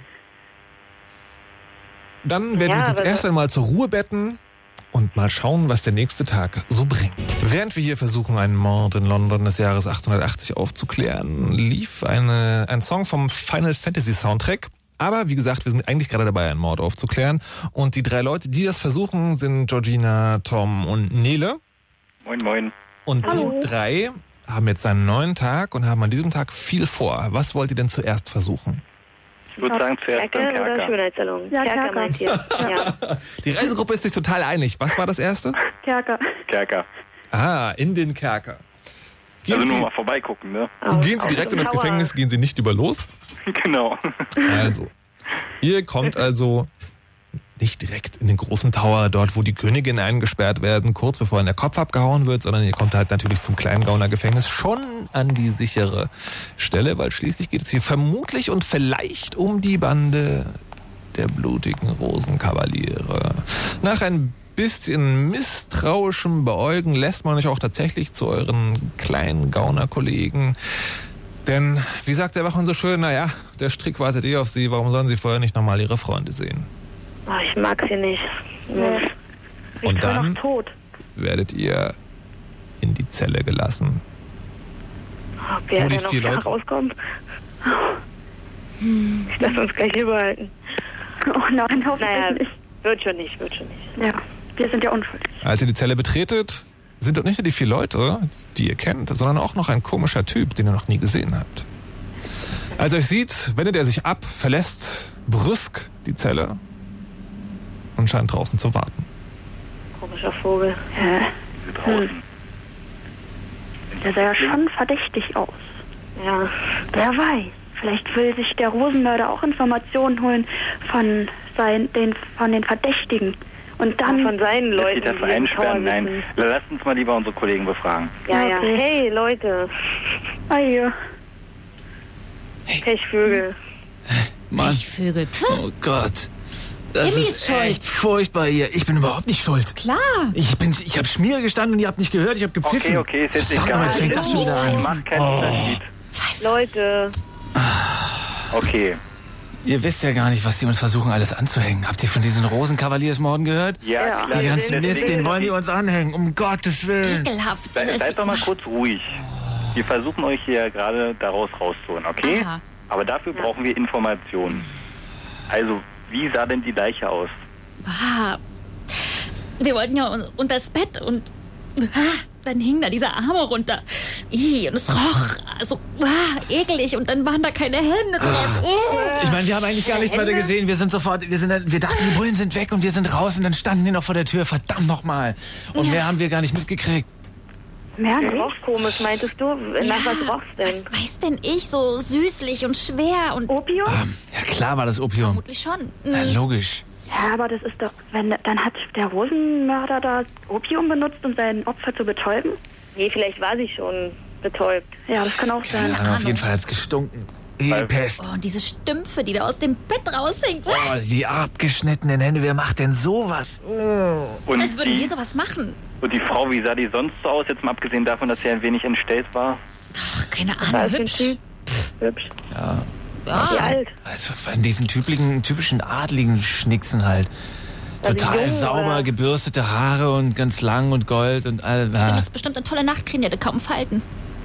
Dann werden
Ja,
wir uns jetzt
aber
erst einmal zur Ruhe betten und mal schauen, was der nächste Tag so bringt. Während wir hier versuchen, einen Mord in London des Jahres achtzehnhundertachtzig aufzuklären, lief eine, ein Song vom Final Fantasy Soundtrack. Aber wie gesagt, wir sind eigentlich gerade dabei, einen Mord aufzuklären. Und die drei Leute, die das versuchen, sind Georgina, Tom und Nele.
Moin, moin.
Und
Hallo.
die drei haben jetzt einen neuen Tag und haben an diesem Tag viel vor. Was wollt ihr denn zuerst versuchen?
Ich würde sagen, zuerst beim
Kerker oder
Kerker.
Schönheitssalon?
Ja,
Kerker,
Kerker.
meint ihr? Ja.
Die Reisegruppe ist sich total einig. Was war das erste?
Kerker.
Kerker.
Ah, in den Kerker. Gehen
Also nur
Sie,
mal vorbeigucken, ne?
gehen Sie direkt in das
Tower.
Gefängnis, gehen Sie nicht über los.
Genau.
Also, ihr kommt also nicht direkt in den großen Tower, dort wo die Königin eingesperrt werden, kurz bevor ihnen der Kopf abgehauen wird, sondern ihr kommt halt natürlich zum Kleingauner Gefängnis schon an die sichere Stelle, weil schließlich geht es hier vermutlich und vielleicht um die Bande der blutigen Rosenkavaliere. Nach ein bisschen misstrauischem Beäugen lässt man euch auch tatsächlich zu euren kleinen Gaunerkollegen. Denn, wie sagt der Wachmann so schön, naja, der Strick wartet eh auf sie, warum sollen sie vorher nicht nochmal ihre Freunde sehen?
Oh, ich mag sie nicht.
Nee.
Und dann
noch tot.
werdet ihr in die Zelle gelassen.
Ob wir
Wo die
dann noch
vier Leute-
rauskommen? Ich lasse uns gleich hier behalten.
Oh nein, hoffentlich
Naja,
nicht.
wird schon nicht, wird schon nicht.
Ja, wir sind ja unschuldig.
Als ihr die Zelle betretet, sind dort nicht nur die vier Leute, die ihr kennt, sondern auch noch ein komischer Typ, den ihr noch nie gesehen habt. Als er euch sieht, wendet er sich ab, verlässt brüsk die Zelle und scheint draußen zu warten.
Komischer Vogel.
Ja. Hm. Der sah ja schon verdächtig aus.
Ja.
Wer weiß. Vielleicht will sich der Rosenmörder auch Informationen holen von, sein, den, von den Verdächtigen. Und dann
von seinen
Dass
Leuten,
sie dafür
die im
einsperren,
Tower
nein.
sitzen.
Lasst uns mal lieber unsere Kollegen befragen.
Ja, ja.
Okay.
Hey, Leute.
Aie.
Pechvögel.
Mann.
Vögel.
Oh Gott. Das
Timmy
ist
ist schuld.
echt furchtbar hier. Ich bin überhaupt nicht schuld.
Klar.
Ich bin, ich habe Schmier gestanden und ihr habt nicht gehört. Ich habe gepfiffen.
Okay, okay, ist jetzt
Verdammt,
egal.
jetzt fängt das schon wieder an.
Macht keinen Unterschied.
Leute.
Okay.
Ihr wisst ja gar nicht, was die uns versuchen alles anzuhängen. Habt ihr von diesen Rosenkavaliersmorden gehört?
Ja,
Ja.
klar.
Die ganzen
Deswegen-
Mist, den wollen die uns anhängen. Um Gottes Willen.
Ekelhaft.
Se- Seid doch mal kurz ruhig. Wir versuchen euch hier gerade daraus rauszuholen, okay?
Aha.
Aber dafür brauchen wir Informationen. Also, wie sah denn die Leiche aus?
Ah, wir wollten ja un- unter das Bett und ah, dann hing da dieser Arme runter. Ih, und es roch also ah, eklig und dann waren da keine Hände dran. Oh.
Ich meine, wir haben eigentlich gar nichts weiter gesehen. Wir sind sofort, wir sind, dann- wir dachten, die Bullen sind weg und wir sind raus und dann standen die noch vor der Tür. Verdammt nochmal. Und
Ja.
mehr haben wir gar nicht mitgekriegt.
Mehr
Der
nicht.
roch komisch, meintest du? Nach was roch's denn?
Was weiß denn ich? So süßlich und schwer und
Opium?
Ähm, ja klar war das Opium.
vermutlich schon.
Na,
Mm.
logisch.
Ja, aber das ist doch, wenn, dann hat der Rosenmörder da Opium benutzt, um sein Opfer zu betäuben?
Nee, vielleicht war sie schon betäubt.
Ja, das kann auch sein.
Ja, auf jeden Fall hat's gestunken. Ey, Pest.
Oh, und diese Stümpfe, die da aus dem Bett raushängen.
Oh, die abgeschnittenen Hände. Wer macht denn sowas?
Und
Als würden wir
die,
sowas machen.
und die Frau, wie sah die sonst so aus? Jetzt mal abgesehen davon, dass sie ein wenig entstellt war.
Ach, keine
Da
Ahnung,
ist ein
hübsch.
Typ. Hübsch.
Ja.
Ja.
Wie alt?
Also von diesen typischen, typischen adligen Schnicksen halt.
Also
Total
jung,
sauber
oder?
gebürstete Haare und ganz lang und Gold und all. Ah.
Benutzt bestimmt eine tolle Nachtcreme, die hatte kaum Falten.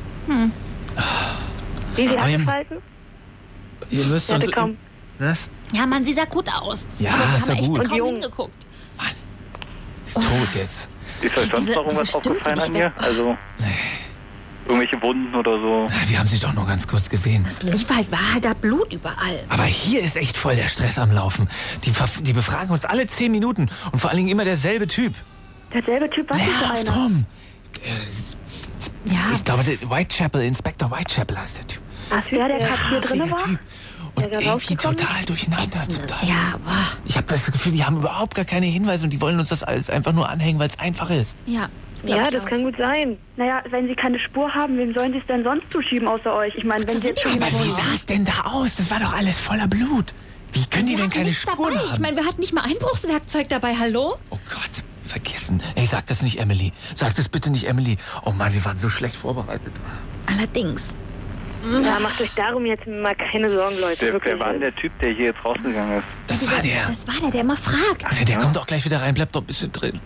Wie sie
Aber
hat
im-
gefalten?
Ihr müsst
Ja,
uns.
der kaum.
Was?
Ja, Mann, sie sah gut aus.
Ja,
aber wir
ist ja
haben echt
gut.
kaum
Und jung.
hingeguckt.
Ist tot jetzt.
Ist euch sonst
Diese-
noch irgendwas
diese Stümpfe
aufgefallen an
nicht
ihr?
weg.
Also, irgendwelche Wunden oder so?
Na, wir haben sie doch nur ganz kurz gesehen.
Es lief halt, war halt da Blut überall.
Aber hier ist echt voll der Stress am Laufen. Die, verf- die befragen uns alle zehn Minuten und vor allen Dingen immer derselbe Typ.
Derselbe Typ, was ist für
Nervt
einer?
rum.
Ja,
Ich glaube, der Whitechapel, Inspector Whitechapel heißt der Typ.
Ach, wer der gerade hier drin
Nerviger
war?
Typ. Und
Der da
irgendwie
rausgekommen ist?
total durcheinander zum Teil.
ja, boah.
Ich habe das Gefühl, die haben überhaupt gar keine Hinweise und die wollen uns das alles einfach nur anhängen, weil es einfach ist.
Ja, das glaub
Ja,
ich
das
auch.
kann gut sein.
Naja, wenn sie keine Spur haben, wem sollen sie es denn sonst zuschieben außer euch? Ich meine, wenn
so
sie jetzt
sind
schon
die
Aber wie
jemanden
sah es denn da aus? Das war doch alles voller Blut. Wie können die
Wir
denn
hatten
keine
nichts
Spuren
dabei.
haben?
Ich meine, wir hatten nicht mal Einbruchswerkzeug dabei, hallo?
Oh Gott, vergessen. Ey, sag das nicht Emily. Sag das bitte nicht Emily. Oh Mann, wir waren so schlecht vorbereitet.
Allerdings.
Ja, macht euch darum jetzt mal keine Sorgen, Leute.
Wer,
wirklich.
wer war denn der Typ, der hier jetzt rausgegangen ist?
Das war der.
Das war der, der immer fragt.
Ja, der kommt auch gleich wieder rein, bleibt doch ein bisschen drin.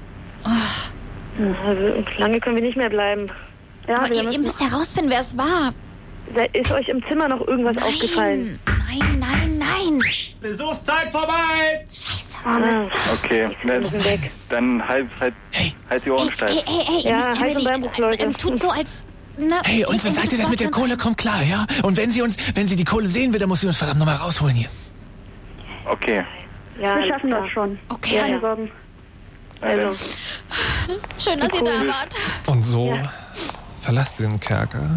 Also, lange können wir nicht mehr bleiben.
Ja,
Aber
wir
ihr, ihr
müssen,
müsst herausfinden, wer es war.
Ist euch im Zimmer noch irgendwas aufgefallen?
Nein, nein, nein.
Besuchszeit vorbei!
Scheiße.
Ah,
Okay,
wir müssen weg.
dann halt, halt,
Hey,
halt die Ohren
Ey,
steif.
ey, ey, ey, ihr
Ja,
müsst
heiß
Emily,
und Beinbruch, Leute.
ähm, tut so, als... Na,
hey, und dann sagt ihr das mit der Kohle kommt klar, ja? Und wenn sie uns, wenn sie die Kohle sehen will, dann muss sie uns verdammt nochmal rausholen hier.
Okay.
Ja,
wir
alles
schaffen
klar.
das schon.
Okay,
Keine
ja.
Sorgen.
Also,
schön, dass ihr da
Cool.
wart.
Und so
Ja.
verlasst ihr den Kerker.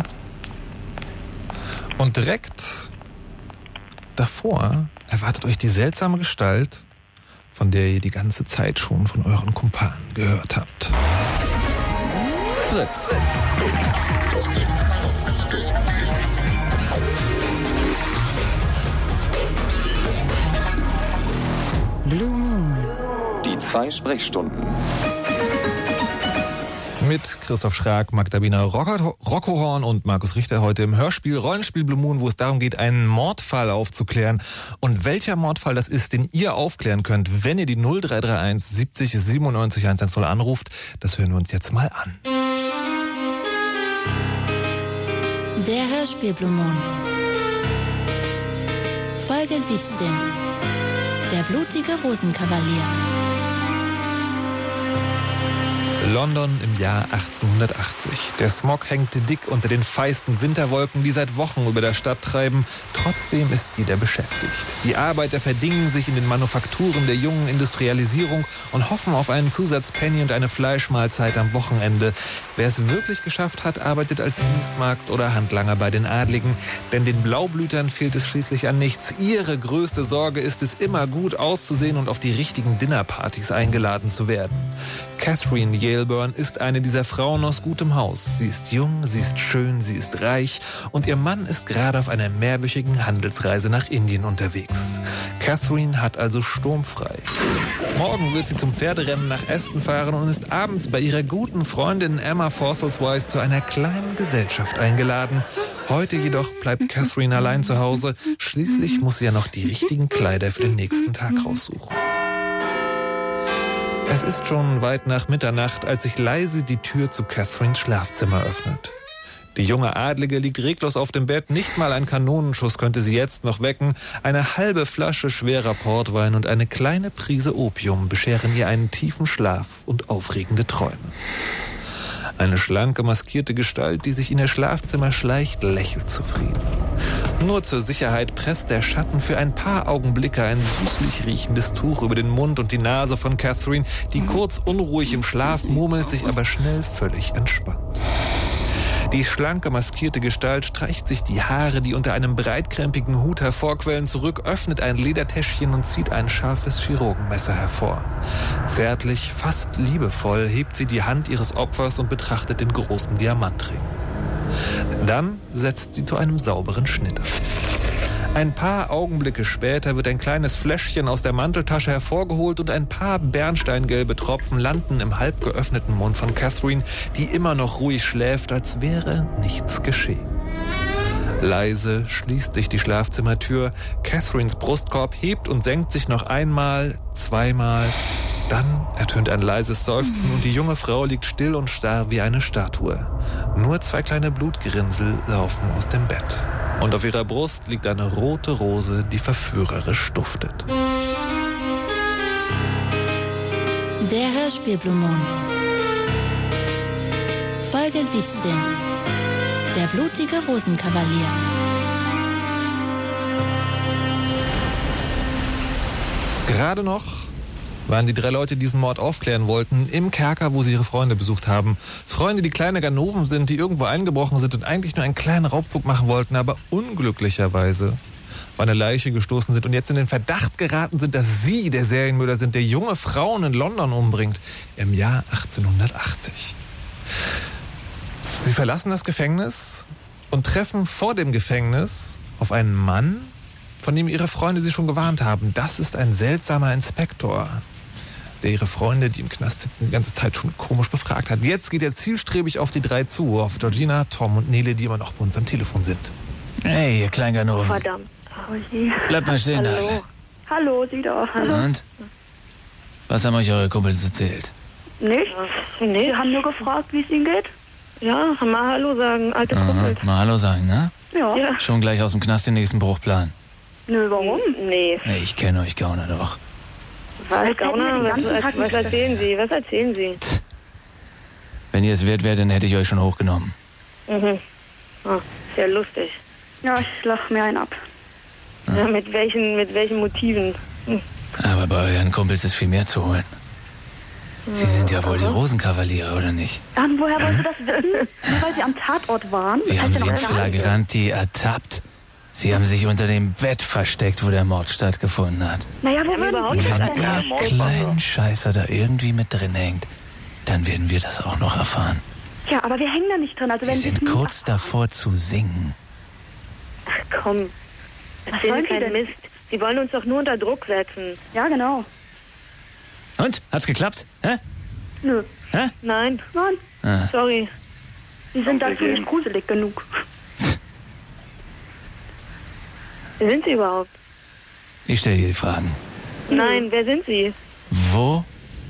Und direkt davor erwartet euch die seltsame Gestalt, von der ihr die ganze Zeit schon von euren Kumpanen gehört habt. Fritz.
Die zwei Sprechstunden.
Mit Christoph Schrag, Magda Biener, Rocco Horn und Markus Richter heute im Hörspiel Rollenspiel Blue Moon, wo es darum geht, einen Mordfall aufzuklären. Und welcher Mordfall das ist, den ihr aufklären könnt, wenn ihr die null drei drei eins siebzig siebenundneunzig hundertzehn anruft, das hören wir uns jetzt mal an.
Der Hörspiel Blue Moon. Folge siebzehn. Der blutige Rosenkavalier.
London im Jahr achtzehnhundertachtzig. Der Smog hängt dick unter den feisten Winterwolken, die seit Wochen über der Stadt treiben. Trotzdem ist jeder beschäftigt. Die Arbeiter verdingen sich in den Manufakturen der jungen Industrialisierung und hoffen auf einen Zusatzpenny und eine Fleischmahlzeit am Wochenende. Wer es wirklich geschafft hat, arbeitet als Dienstmagd oder Handlanger bei den Adligen. Denn den Blaublütern fehlt es schließlich an nichts. Ihre größte Sorge ist es, immer gut auszusehen und auf die richtigen Dinnerpartys eingeladen zu werden. Catherine Yaleburn ist eine dieser Frauen aus gutem Haus. Sie ist jung, sie ist schön, sie ist reich und ihr Mann ist gerade auf einer mehrwöchigen Handelsreise nach Indien unterwegs. Catherine hat also sturmfrei. Morgen wird sie zum Pferderennen nach Aston fahren und ist abends bei ihrer guten Freundin Emma Forsyth zu einer kleinen Gesellschaft eingeladen. Heute jedoch bleibt Catherine allein zu Hause. Schließlich muss sie ja noch die richtigen Kleider für den nächsten Tag raussuchen. Es ist schon weit nach Mitternacht, als sich leise die Tür zu Catherines Schlafzimmer öffnet. Die junge Adlige liegt reglos auf dem Bett, nicht mal ein Kanonenschuss könnte sie jetzt noch wecken. Eine halbe Flasche schwerer Portwein und eine kleine Prise Opium bescheren ihr einen tiefen Schlaf und aufregende Träume. Eine schlanke, maskierte Gestalt, die sich in ihr Schlafzimmer schleicht, lächelt zufrieden. Nur zur Sicherheit presst der Schatten für ein paar Augenblicke ein süßlich riechendes Tuch über den Mund und die Nase von Catherine, die kurz unruhig im Schlaf murmelt, sich aber schnell völlig entspannt. Die schlanke, maskierte Gestalt streicht sich die Haare, die unter einem breitkrempigen Hut hervorquellen, zurück, öffnet ein Ledertäschchen und zieht ein scharfes Chirurgenmesser hervor. Zärtlich, fast liebevoll hebt sie die Hand ihres Opfers und betrachtet den großen Diamantring. Dann setzt sie zu einem sauberen Schnitt an. Ein paar Augenblicke später wird ein kleines Fläschchen aus der Manteltasche hervorgeholt und ein paar bernsteingelbe Tropfen landen im halb geöffneten Mund von Catherine, die immer noch ruhig schläft, als wäre nichts geschehen. Leise schließt sich die Schlafzimmertür, Catherines Brustkorb hebt und senkt sich noch einmal, zweimal. Dann ertönt ein leises Seufzen und die junge Frau liegt still und starr wie eine Statue. Nur zwei kleine Blutgerinnsel laufen aus dem Bett. Und auf ihrer Brust liegt eine rote Rose, die verführerisch duftet.
Der Hörspiel Blue Moon. Folge siebzehn. Der blutige Rosenkavalier.
Gerade noch waren die drei Leute, die diesen Mord aufklären wollten, im Kerker, wo sie ihre Freunde besucht haben. Freunde, die kleine Ganoven sind, die irgendwo eingebrochen sind und eigentlich nur einen kleinen Raubzug machen wollten, aber unglücklicherweise auf eine Leiche gestoßen sind und jetzt in den Verdacht geraten sind, dass sie der Serienmörder sind, der junge Frauen in London umbringt, im Jahr achtzehnhundertachtzig. Sie verlassen das Gefängnis und treffen vor dem Gefängnis auf einen Mann, von dem ihre Freunde sie schon gewarnt haben. Das ist ein seltsamer Inspektor, der ihre Freunde, die im Knast sitzen, die ganze Zeit schon komisch befragt hat. Jetzt geht er zielstrebig auf die drei zu, auf Georgina, Tom und Nele, die immer noch bei uns am Telefon sind.
Hey, ihr Kleinganoven.
Verdammt.
Oh je.
Bleibt mal stehen,
Hallo.
alle.
Hallo, Sie doch. Hallo.
Und? Was haben euch eure Kumpels erzählt?
Nichts?
Nee.
Sie haben nur gefragt, wie es Ihnen geht?
Ja, mal Hallo sagen, alte
Aha,
Kumpels.
mal Hallo sagen, ne?
Ja.
Ja.
Schon gleich aus dem Knast den nächsten Bruchplan.
Nö, warum?
Nee.
Ich kenne euch Gauner doch.
Was, Gauner? Was, was,
Tag
was erzählen Sie? Was erzählen Sie?
Wenn ihr es wert wärt, dann hätte ich euch schon hochgenommen.
Mhm. Oh, sehr lustig.
Ja, ich lach mir einen ab.
Ja, mit welchen, mit welchen Motiven? Hm.
Aber bei euren Kumpels ist viel mehr zu holen. Sie sind ja wohl die Rosenkavaliere, oder nicht?
Dann, woher wollen Sie das wissen? Nur weil Sie am Tatort waren?
Wir
Das
haben
heißt
sie
ja
in
noch gar nicht.
Flagranti ertappt. Sie haben sich unter dem Bett versteckt, wo der Mord stattgefunden hat.
Naja, wo
Ja,
würden
überhaupt
Sie
nicht.
das
Wenn
denn
Ja,
ihr
Mord.
kleinen Scheißer da irgendwie mit drin hängt, dann werden wir das auch noch erfahren.
Ja, aber wir hängen da nicht drin. Also
Sie
wenn
sind
Sie
kurz davor zu singen.
Ach komm,
Was
erzählen
wollen Sie
keinen
denn?
Mist. Sie wollen uns doch nur unter Druck setzen.
Ja, genau.
Und? Hat's geklappt? Hä?
Nö.
Hä?
Nein.
Nein.
Ah.
Sorry.
Sie sind dazu nicht gruselig genug.
Wer sind Sie überhaupt?
Ich stelle dir die Fragen.
Nein, wer sind Sie?
Wo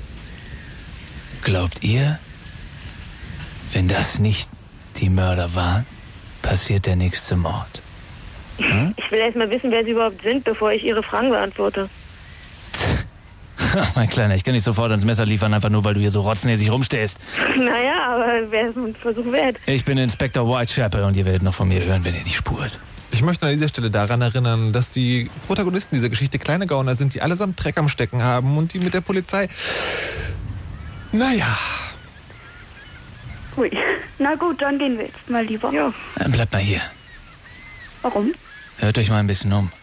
glaubt ihr, wenn das nicht die Mörder waren, passiert der nächste Mord? Hm?
Ich will erst mal wissen, wer Sie überhaupt sind, bevor ich Ihre Fragen beantworte.
Mein Kleiner, ich kann nicht sofort ans Messer liefern, einfach nur, weil du hier so rotznäsig rumstehst.
Naja, aber wer ist ein Versuch wert?
Ich bin Inspektor Whitechapel und ihr werdet noch von mir hören, wenn ihr nicht spurt.
Ich möchte an dieser Stelle daran erinnern, dass die Protagonisten dieser Geschichte kleine Gauner sind, die allesamt Dreck am Stecken haben und die mit der Polizei... Naja.
Ui. Na gut, dann gehen wir jetzt mal lieber.
Ja.
Dann bleibt mal hier.
Warum?
Hört euch mal ein bisschen um.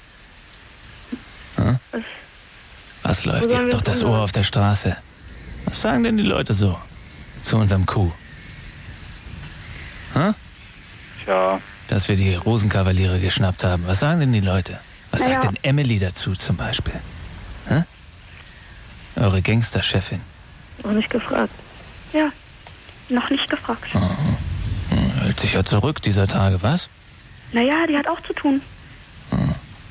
Hm?
Was?
Was läuft?
Wo
Ihr
sollen
habt
wir
doch das
umhören?
Ohr auf der Straße. Was sagen denn die Leute so zu unserem Coup? Hm?
Ja.
Dass wir die Rosenkavaliere geschnappt haben. Was sagen denn die Leute? Was
Naja.
sagt denn Emily dazu zum Beispiel? Hm? Eure Gangsterchefin.
Noch nicht gefragt.
Ja, noch nicht gefragt.
Mhm. Hm, hält sich ja zurück dieser Tage, was?
Naja, die hat auch zu tun.
Hm.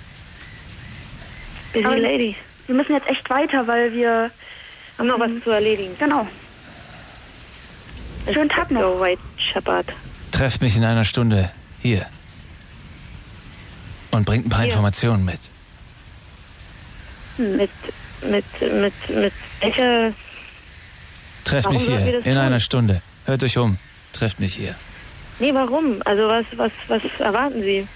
Busy
Aber
Lady.
Wir müssen jetzt echt weiter, weil wir...
Haben noch was zu erledigen.
Genau. Schönen Tag noch.
So, White Shepherd.
Trefft mich in einer Stunde hier. Und bringt ein paar
Hier.
Informationen mit.
Mit, mit, mit, mit welcher...
Trefft
Warum
mich
sollen wir
hier
das
in
tun?
einer Stunde. Hört euch um. Trefft mich hier.
Nee, warum? Also was, was, was erwarten Sie?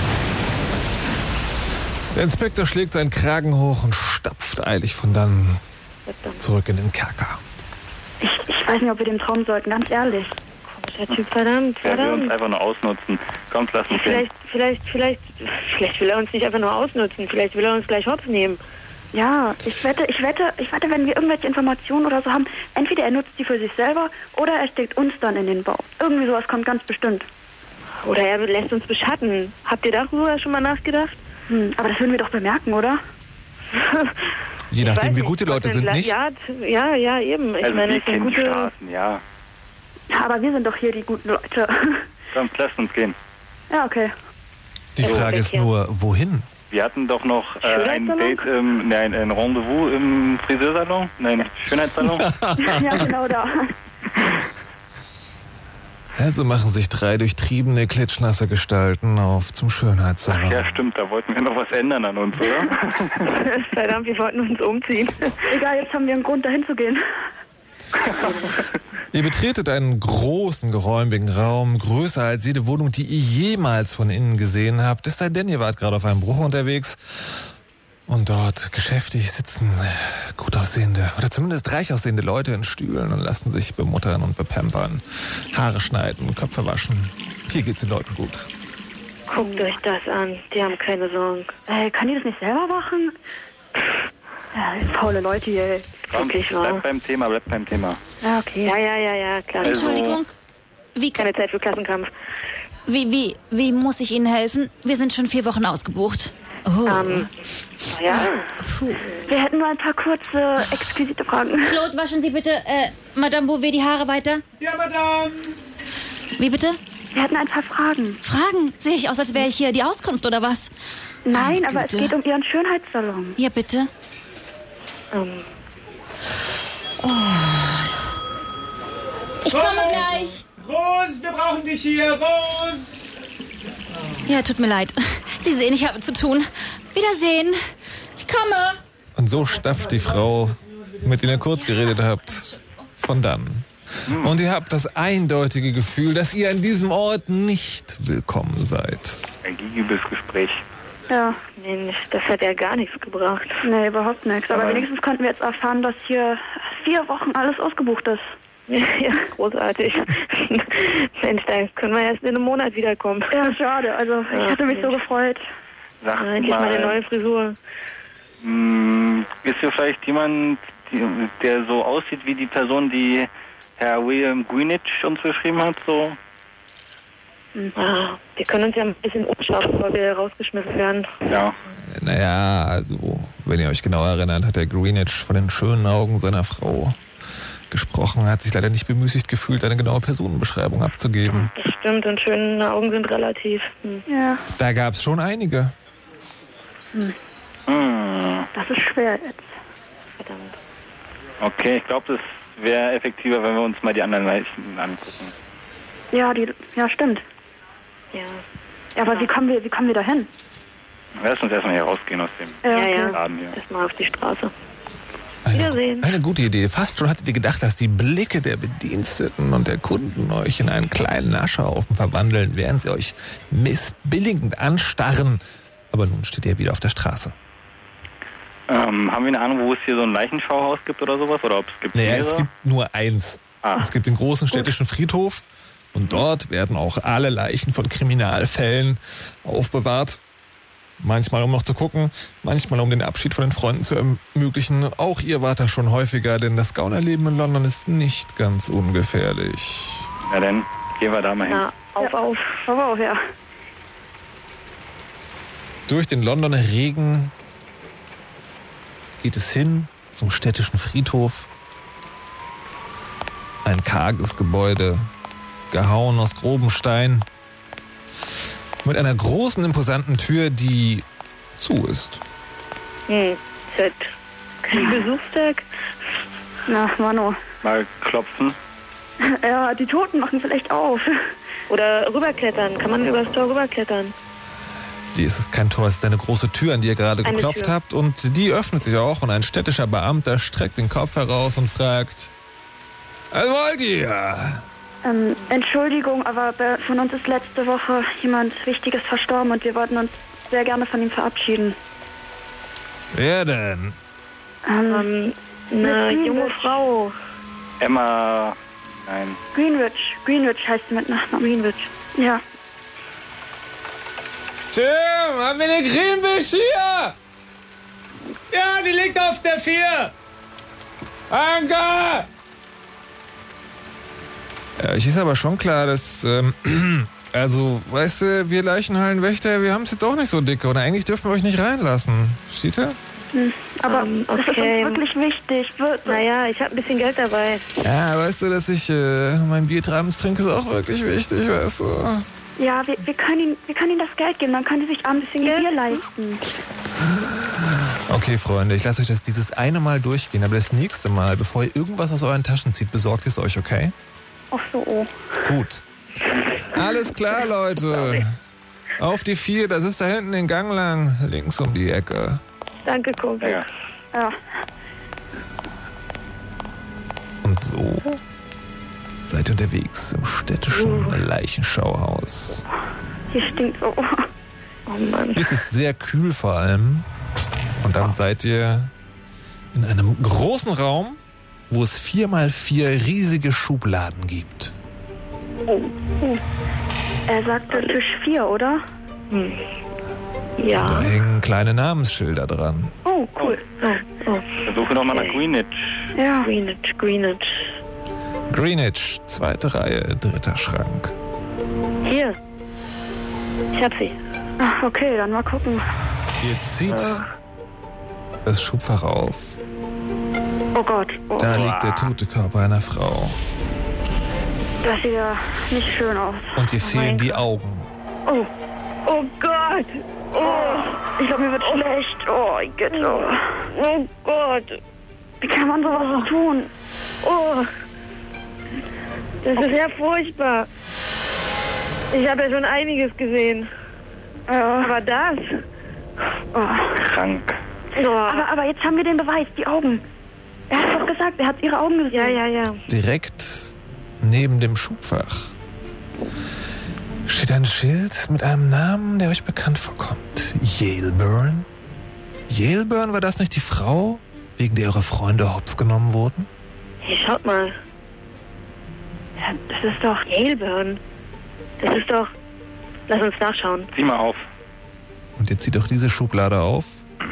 Der Inspektor schlägt seinen Kragen hoch und stapft eilig von dann zurück in den Kerker.
Ich, ich weiß nicht, ob wir dem trauen sollten, ganz ehrlich.
Der Typ, verdammt,
Er will uns
verdammt.
einfach nur ausnutzen. Kommt, lass uns gehen.
Vielleicht, vielleicht, vielleicht, vielleicht will er uns nicht einfach nur ausnutzen. Vielleicht will er uns gleich hops nehmen.
Ja, ich wette, ich wette, ich wette, wenn wir irgendwelche Informationen oder so haben, entweder er nutzt die für sich selber oder er steckt uns dann in den Bau. Irgendwie sowas kommt ganz bestimmt.
Oder er lässt uns beschatten. Habt ihr darüber schon mal nachgedacht?
Hm, aber das würden wir doch bemerken, oder?
Je
Ich
nachdem,
weiß
wie
nicht,
gut die
was
Leute
ein
sind,
Gla-
nicht?
Ja, t- ja, ja, eben. Ich
Also
meine,
wir
es sind
kennen die
gute...
Straßen, ja.
Ja, aber wir sind doch hier die guten Leute.
Kommt, lass uns gehen.
Ja, okay.
Die Frage ist nur, wohin?
Wir hatten doch noch äh, ein
Schönheitssalon?
Date, im, nein, ein Rendezvous im Friseursalon, nein, Schönheitssalon.
Ja, genau da.
Also machen sich drei durchtriebene, klitschnasse Gestalten auf zum Schönheitssalon.
Ja, stimmt, da wollten wir noch was ändern an uns, oder?
Verdammt, wir wollten uns umziehen.
Egal, jetzt haben wir einen Grund, dahin zu gehen.
Ihr betretet einen großen, geräumigen Raum, größer als jede Wohnung, die ihr jemals von innen gesehen habt. Es sei denn, ihr wart gerade auf einem Bruch unterwegs. Und dort geschäftig sitzen gut aussehende oder zumindest reich aussehende Leute in Stühlen und lassen sich bemuttern und bepampern. Haare schneiden, Köpfe waschen. Hier geht's den Leuten gut.
Guckt euch das an. Die haben keine Sorgen.
Äh, kann die das nicht selber machen? Ja, faule Leute hier.
Komm,
Wirklich wahr.
bleib beim Thema, bleib beim Thema.
Ja, okay.
Ja, ja, ja, ja, klar.
Also-
Entschuldigung. Wie, kann,
Keine Zeit für Klassenkampf.
wie, wie, wie muss ich Ihnen helfen? Wir sind schon vier Wochen ausgebucht. Oh.
Ähm, ja.
Puh.
Wir hätten nur ein paar kurze, exquisite Fragen.
Claude, waschen Sie bitte, äh, Madame Bouvet die Haare weiter.
Ja, Madame.
Wie bitte?
Wir hätten ein paar Fragen.
Fragen? Sehe ich aus, als wäre ich hier die Auskunft oder was?
Nein,
Meine
aber es
Güte.
geht um Ihren Schönheitssalon.
Ja, bitte.
Ähm,
Ich komme gleich.
Rose, wir brauchen dich hier, Rose.
Ja, tut mir leid. Sie sehen, ich habe zu tun. Wiedersehen. Ich komme.
Und so stafft die Frau, mit der ihr kurz geredet habt, von dann. Und ihr habt das eindeutige Gefühl, dass ihr an diesem Ort nicht willkommen seid.
Ein giebiges Gespräch.
Ja.
Mensch, das hat ja gar nichts gebracht.
Nee, überhaupt nichts. Aber
Aber-
wenigstens konnten wir jetzt erfahren, dass hier vier Wochen alles ausgebucht ist.
Ja, großartig. Mensch, da können wir erst in einem Monat wiederkommen.
Ja, schade. Also, ich
Ja,
hatte mich so
Mensch.
gefreut.
Sag
Ja, endlich mal eine
mal,
neue Frisur.
mh, ist hier vielleicht jemand, die, der so aussieht wie die Person, die Herr William Greenwich uns beschrieben hat, so?
Ah, wir können uns ja ein bisschen umschauen, bevor wir rausgeschmissen werden.
Ja.
Naja, also, wenn ihr euch genau erinnert, hat der Greenwich von den schönen Augen seiner Frau gesprochen. Er hat sich leider nicht bemüßigt gefühlt, eine genaue Personenbeschreibung abzugeben.
Das stimmt, und schöne Augen sind relativ. Hm.
Ja.
Da gab es schon einige.
Hm.
Hm.
Das ist schwer jetzt.
Verdammt.
Okay, ich glaube, das wäre effektiver, wenn wir uns mal die anderen Leichen angucken.
Ja, die, ja, stimmt.
Ja.
Ja, aber wie kommen wir, wie kommen wir da hin?
Lass uns erstmal hier rausgehen aus dem
Ja, ja.
Laden hier.
Erstmal auf die Straße.
Eine,
Wiedersehen.
eine gute Idee. Fast schon hattet ihr gedacht, dass die Blicke der Bediensteten und der Kunden euch in einen kleinen Aschehaufen verwandeln, während sie euch missbilligend anstarren. Aber nun steht ihr wieder auf der Straße.
Ähm, haben wir eine Ahnung, wo es hier so ein Leichenschauhaus gibt oder sowas? Oder ob es gibt
Naja,
mehrere?
es gibt nur eins.
Ah.
Es gibt den großen städtischen Friedhof und dort werden auch alle Leichen von Kriminalfällen aufbewahrt. Manchmal um noch zu gucken, manchmal um den Abschied von den Freunden zu ermöglichen. Auch ihr wart da schon häufiger, denn das Gaunerleben in London ist nicht ganz ungefährlich.
Na dann, gehen wir da mal hin.
Na, auf,
ja.
auf.
Auf, auf, ja.
Durch den Londoner Regen geht es hin zum städtischen Friedhof. Ein karges Gebäude, gehauen aus grobem Stein, mit einer großen, imposanten Tür, die zu ist.
Hm, ist halt kein Besuchstag.
Na, Mano.
Mal klopfen.
Ja, die Toten machen vielleicht auf.
Oder rüberklettern. Kann man übers Tor rüberklettern?
Dies ist kein Tor, es ist eine große Tür, an die ihr gerade
Eine
geklopft
Tür.
habt. Und die öffnet sich auch und ein städtischer Beamter streckt den Kopf heraus und fragt: Was wollt ihr?
Ähm, Entschuldigung, aber bei- von uns ist letzte Woche jemand Wichtiges verstorben und wir wollten uns sehr gerne von ihm verabschieden.
Wer denn?
Ähm,
Ähm, eine
Miss
junge
Greenwich.
Frau.
Emma... Nein.
Greenwich. Greenwich heißt sie mit Nachnamen.
Greenwich.
Ja.
Tim, haben wir eine Greenwich hier? Ja, die liegt auf der vier. Anker!
Ja, ich ist aber schon klar, dass, ähm, also, weißt du, wir Leichenhallenwächter, wir haben es jetzt auch nicht so dick. Und eigentlich dürfen wir euch nicht reinlassen. Steht ihr?
Hm, aber
Ähm,
das ist
okay.
uns wirklich wichtig. Wir,
Naja, ich habe ein bisschen Geld dabei.
Ja, weißt du, dass ich äh, mein Bier abends trinke, ist auch wirklich wichtig, weißt du.
ja, wir, wir, können ihm, wir können ihm das Geld geben, dann können sie sich abends ein bisschen Bier leisten.
Okay, Freunde, ich lasse euch das dieses eine Mal durchgehen, aber das nächste Mal, bevor ihr irgendwas aus euren Taschen zieht, besorgt es euch, okay?
Ach so, oh.
Gut. Alles klar, Leute. Auf die vier, das ist da hinten den Gang lang, links um die Ecke.
Danke, Kumpel.
Ja.
Ja.
Und so seid ihr unterwegs im städtischen Leichenschauhaus.
Hier stinkt so.
Oh Mann.
Es ist sehr kühl vor allem. Und dann seid ihr in einem großen Raum, wo es vier mal vier riesige Schubladen gibt.
Oh. Oh. Er sagte Tisch vier, oder?
Hm.
Da
Ja.
hängen kleine Namensschilder dran.
Oh, cool.
Oh, oh.
Versuche nochmal nach Greenwich.
Ja.
Greenwich, Greenwich.
Greenwich, zweite Reihe, dritter Schrank.
Hier. Ich hab sie.
Ach, okay, dann mal gucken.
Ihr zieht
Ah.
das Schubfach auf.
Oh Gott. Oh.
Da liegt der tote Körper einer Frau.
Das sieht ja nicht schön aus.
Und ihr fehlen die Augen.
Oh.
Oh Gott.
Oh. Ich glaube, mir wird schlecht. Oh, Gott. Oh.
Oh Gott.
Wie kann man sowas tun?
Oh. Das ist ja furchtbar. Ich habe ja schon einiges gesehen.
Ja.
Aber das.
Oh.
Krank.
Oh.
Aber, aber jetzt haben wir den Beweis, die Augen. Er hat doch gesagt, er hat ihre Augen gesehen.
Ja, ja, ja.
Direkt neben dem Schubfach steht ein Schild mit einem Namen, der euch bekannt vorkommt. Yaleburn. Yaleburn, war das nicht die Frau, wegen der eure Freunde hops genommen wurden?
Hey, schaut mal.
Ja, das ist doch...
Yaleburn. Das ist doch... Lass uns nachschauen.
Zieh mal auf.
Und ihr zieht doch diese Schublade auf.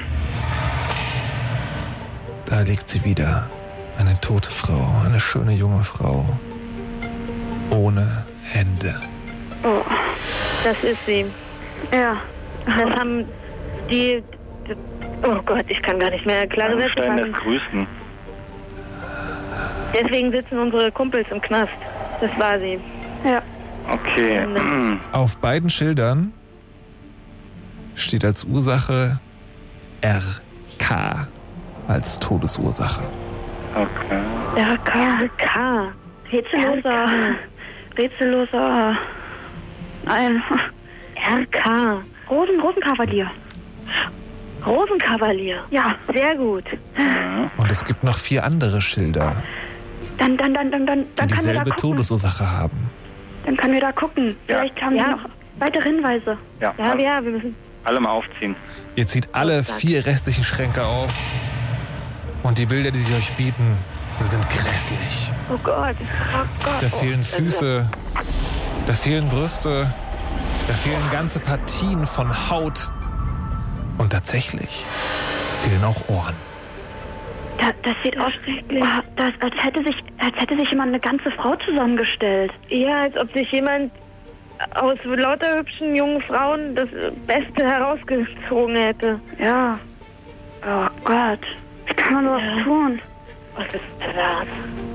Da liegt sie wieder. Eine tote Frau, eine schöne junge Frau. Ohne Hände.
Oh.
Das ist sie.
Ja.
Das haben die... Oh Gott, ich kann gar nicht mehr. Klare Sätze
Stein des
machen.
Größten.
Deswegen sitzen unsere Kumpels im Knast. Das war sie.
Ja.
Okay.
Auf beiden Schildern steht als Ursache R K als Todesursache.
Okay.
R K.
R K.
Rätselloser. Rätselloser. Ein.
R K.
Rosen, Rosenkavalier.
Rosenkavalier.
Ja.
Sehr gut.
Und es gibt noch vier andere Schilder,
Dann, dann, dann, dann, dann,
die
dann können wir da
dieselbe
gucken.
Todesursache haben.
Dann können wir da gucken.
Ja.
Vielleicht haben
Ja.
wir noch weitere Hinweise.
Ja,
Ja, ja, wir müssen.
alle mal aufziehen.
Ihr zieht alle vier restlichen Schränke auf. Und die Bilder, die sich euch bieten, sind grässlich.
Oh Gott. Oh Gott.
Da fehlen Füße, da fehlen Brüste, da fehlen ganze Partien von Haut. Und tatsächlich fehlen auch Ohren.
Da, das sieht aus, oh, das, als, hätte sich, als hätte sich jemand eine ganze Frau zusammengestellt.
Ja, als ob sich jemand aus lauter hübschen jungen Frauen das Beste herausgezogen hätte.
Ja. Oh Gott. Wie kann man sowas
Ja.
tun?
Was ist das?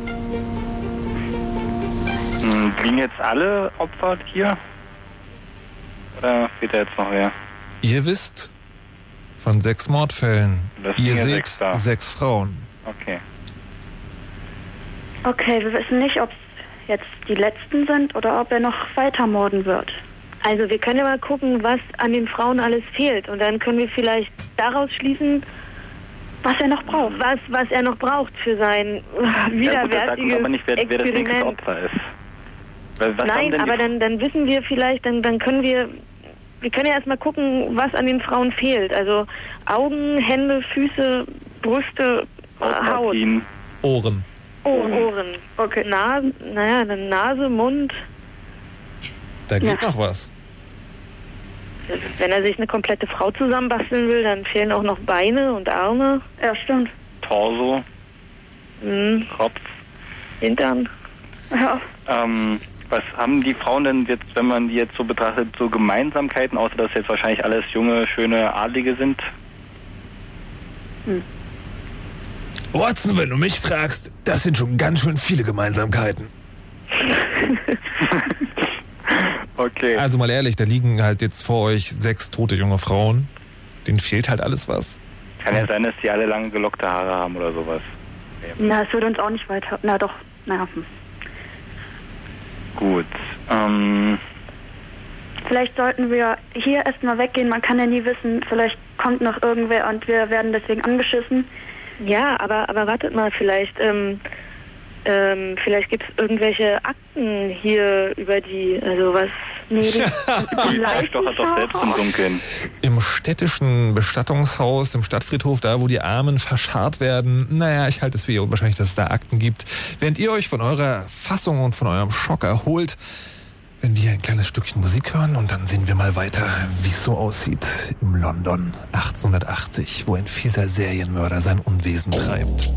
Hm, liegen jetzt alle Opfer hier? Oder fehlt da jetzt noch wer?
Ihr wisst von sechs Mordfällen.
Das sind
Ihr
ja
seht
sechs da.
sechs Frauen.
Okay.
Okay, wir wissen nicht, ob es jetzt die letzten sind oder ob er noch weiter morden wird.
Also wir können ja mal gucken, was an den Frauen alles fehlt. Und dann können wir vielleicht daraus schließen,
was er noch braucht.
Was, was er noch braucht für sein
Ja gut, das sagt uns
widerwärtiges
aber nicht, wer, wer das nächste
Experiment.
Opfer ist. Was, was haben
Nein,
denn die
aber dann, dann wissen wir vielleicht, dann, dann können wir, wir können ja erstmal gucken, was an den Frauen fehlt. Also Augen, Hände, Füße, Brüste, Haut.
Partien?
Ohren.
Ohren. Ohren. Okay. Nase, naja, dann Nase, Mund.
Da geht
Ja.
noch was.
Wenn er sich eine komplette Frau zusammenbasteln will, dann fehlen auch noch Beine und Arme.
Ja, stimmt.
Torso,
Mhm.
Kopf.
Hintern.
Ja.
Ähm, was haben die Frauen denn jetzt, wenn man die jetzt so betrachtet, so Gemeinsamkeiten, außer dass jetzt wahrscheinlich alles junge, schöne Adlige sind?
Watson, wenn du mich fragst, das sind schon ganz schön viele Gemeinsamkeiten.
Okay.
Also mal ehrlich, da liegen halt jetzt vor euch sechs tote junge Frauen. Denen fehlt halt alles was.
Kann ja sein, dass die alle lange gelockte Haare haben oder sowas.
Na, es würde uns auch nicht weiter. Na doch, naja. Hm.
Gut. Ähm,
Vielleicht sollten wir hier erstmal weggehen. Man kann ja nie wissen, vielleicht kommt noch irgendwer und wir werden deswegen angeschissen.
Ja, aber, aber wartet mal, vielleicht, ähm, ähm, vielleicht gibt es irgendwelche Akten hier über die, also was...
Nee, die,
die stochert doch selbst im Dunkeln.
Im städtischen Bestattungshaus, im Stadtfriedhof, da wo die Armen verscharrt werden, naja, ich halte es für eher unwahrscheinlich, dass es da Akten gibt. Während ihr euch von eurer Fassung und von eurem Schock erholt, wenn wir ein kleines Stückchen Musik hören und dann sehen wir mal weiter, wie es so aussieht im London achtzehnhundertachtzig, wo ein fieser Serienmörder sein Unwesen treibt.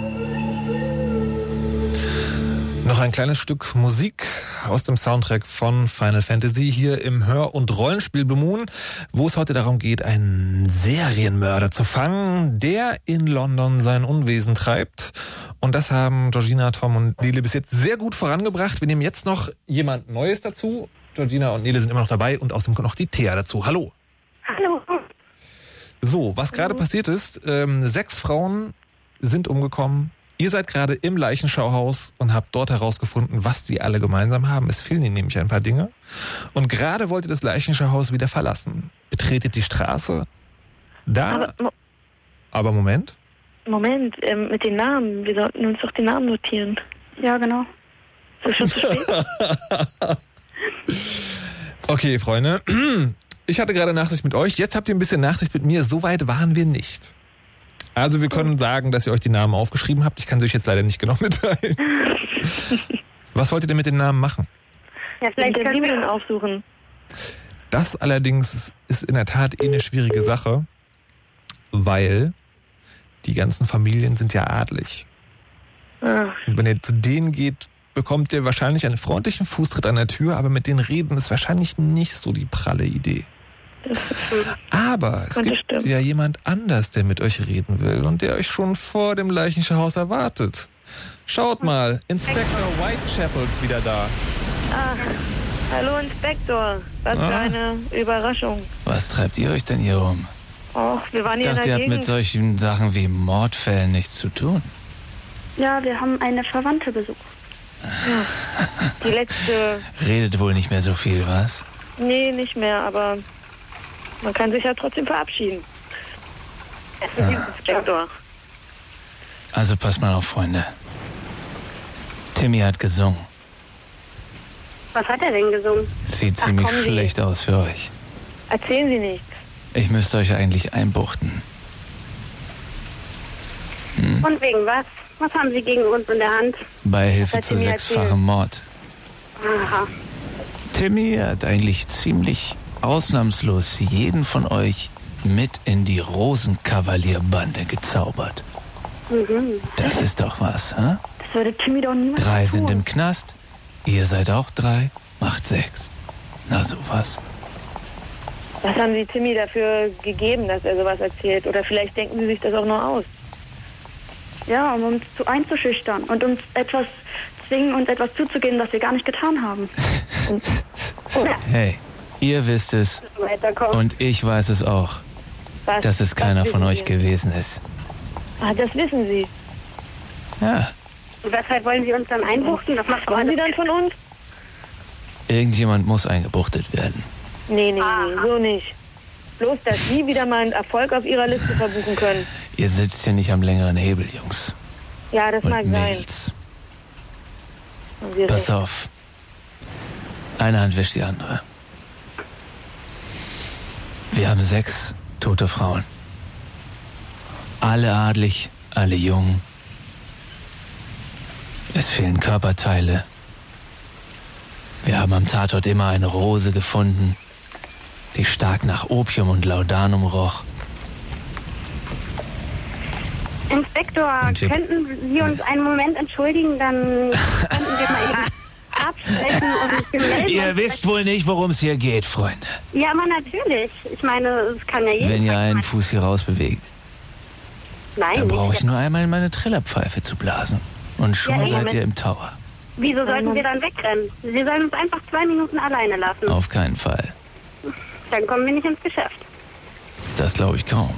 Noch ein kleines Stück Musik aus dem Soundtrack von Final Fantasy hier im Hör- und Rollenspiel Blue Moon, wo es heute darum geht, einen Serienmörder zu fangen, der in London sein Unwesen treibt. Und das haben Georgina, Tom und Nele bis jetzt sehr gut vorangebracht. Wir nehmen jetzt noch jemand Neues dazu. Georgina und Nele sind immer noch dabei und außerdem kommt noch die Thea dazu. Hallo.
Hallo.
So, was gerade passiert ist, ähm, sechs Frauen sind umgekommen. Ihr seid gerade im Leichenschauhaus und habt dort herausgefunden, was sie alle gemeinsam haben. Es fehlen ihnen nämlich ein paar Dinge. Und gerade wollt ihr das Leichenschauhaus wieder verlassen. Betretet die Straße. Da.
Aber, Mo-
Aber Moment.
Moment, ähm, mit den Namen, wir sollten uns doch die Namen notieren.
Ja, genau.
Ist das schon zu spät?
Okay, Freunde. Ich hatte gerade Nachsicht mit euch. Jetzt habt ihr ein bisschen Nachsicht mit mir. So weit waren wir nicht. Also wir können sagen, dass ihr euch die Namen aufgeschrieben habt. Ich kann sie euch jetzt leider nicht genau mitteilen. Was wollt ihr denn mit den Namen machen?
Ja, vielleicht können wir den aufsuchen.
Das allerdings ist in der Tat eh eine schwierige Sache, weil die ganzen Familien sind ja adlig.
Ah.
Und wenn ihr zu denen geht, bekommt ihr wahrscheinlich einen freundlichen Fußtritt an der Tür, aber mit denen reden ist wahrscheinlich nicht so die pralle Idee. Aber es
Könnte
gibt
stimmen.
ja jemand anders, der mit euch reden will und der euch schon vor dem Leichenschauhaus erwartet. Schaut mal, Inspektor Whitechapel ist wieder da.
Ach, hallo Inspektor. Was
Ah.
für eine Überraschung.
Was treibt ihr euch denn hier rum?
Och, wir waren
Ich
hier in
dachte, ihr
der
habt mit
Gegend.
solchen Sachen wie Mordfällen nichts zu tun.
Ja, wir haben eine Verwandte besucht.
Die letzte,
Redet wohl nicht mehr so viel, was?
nee, nicht mehr, aber man kann sich ja trotzdem verabschieden. Es ist Inspektor.
Also passt mal auf, Freunde. Timmy hat gesungen.
Was hat er denn gesungen?
Sieht
Ach,
ziemlich
kommen Sie.
schlecht aus für euch.
Erzählen Sie nichts.
Ich müsste euch eigentlich einbuchten.
Und wegen was? Was haben Sie gegen uns in der Hand?
Beihilfe
Was hat
zu
Timmy
sechsfachem
erzählt?
Mord.
Aha.
Timmy hat eigentlich ziemlich ausnahmslos jeden von euch mit in die Rosenkavalierbande gezaubert.
Mhm.
Das ist doch was, hä?
Das würde Timmy doch niemals
Drei
tun.
sind im Knast, ihr seid auch drei, macht sechs. Na sowas.
Was haben Sie Timmy dafür gegeben, dass er sowas erzählt? Oder vielleicht denken Sie sich das auch nur aus?
Ja, um uns zu einzuschüchtern und uns etwas zwingen, uns etwas zuzugeben, das wir gar nicht getan haben.
Hey, ihr wisst es
Weiterkommen.
und ich weiß es auch,
Was,
dass es
was
keiner von
wissen
euch
Sie?
gewesen ist.
Ah, das wissen Sie.
Ja,
Und weshalb wollen Sie uns dann einbuchten? Das macht doch
Wollen Sie
alles
dann von uns?
irgendjemand muss eingebuchtet werden.
Nee, nee, nee, so nicht. Bloß, dass Sie wieder mal einen Erfolg auf Ihrer Liste verbuchen können.
Ihr sitzt hier nicht am längeren Hebel, Jungs
Ja, das mag
und
sein.
Mädels.
Haben Sie
Pass
recht.
auf. Eine Hand wäscht die andere. Wir haben sechs tote Frauen. Alle adlig, alle jung. Es fehlen Körperteile. Wir haben am Tatort immer eine Rose gefunden, die stark nach Opium und Laudanum roch.
Inspektor,
Und wir-
könnten Sie uns einen Moment entschuldigen? Dann könnten wir mal eben absprechen und wir melden
Ihr
uns.
wisst wohl nicht, worum es hier geht, Freunde.
Ja, aber natürlich. Ich meine, es kann ja jeder.
Wenn ihr einen Fuß hier raus bewegt,
Nein,
dann
nicht.
brauche ich nur einmal in meine Trillerpfeife zu blasen. Und schon
Ja,
seid
Moment.
ihr im Tower.
Wieso sollten wir dann wegrennen? Sie sollen uns einfach zwei Minuten alleine lassen.
Auf keinen Fall.
Dann kommen wir nicht ins Geschäft.
Das glaube ich kaum.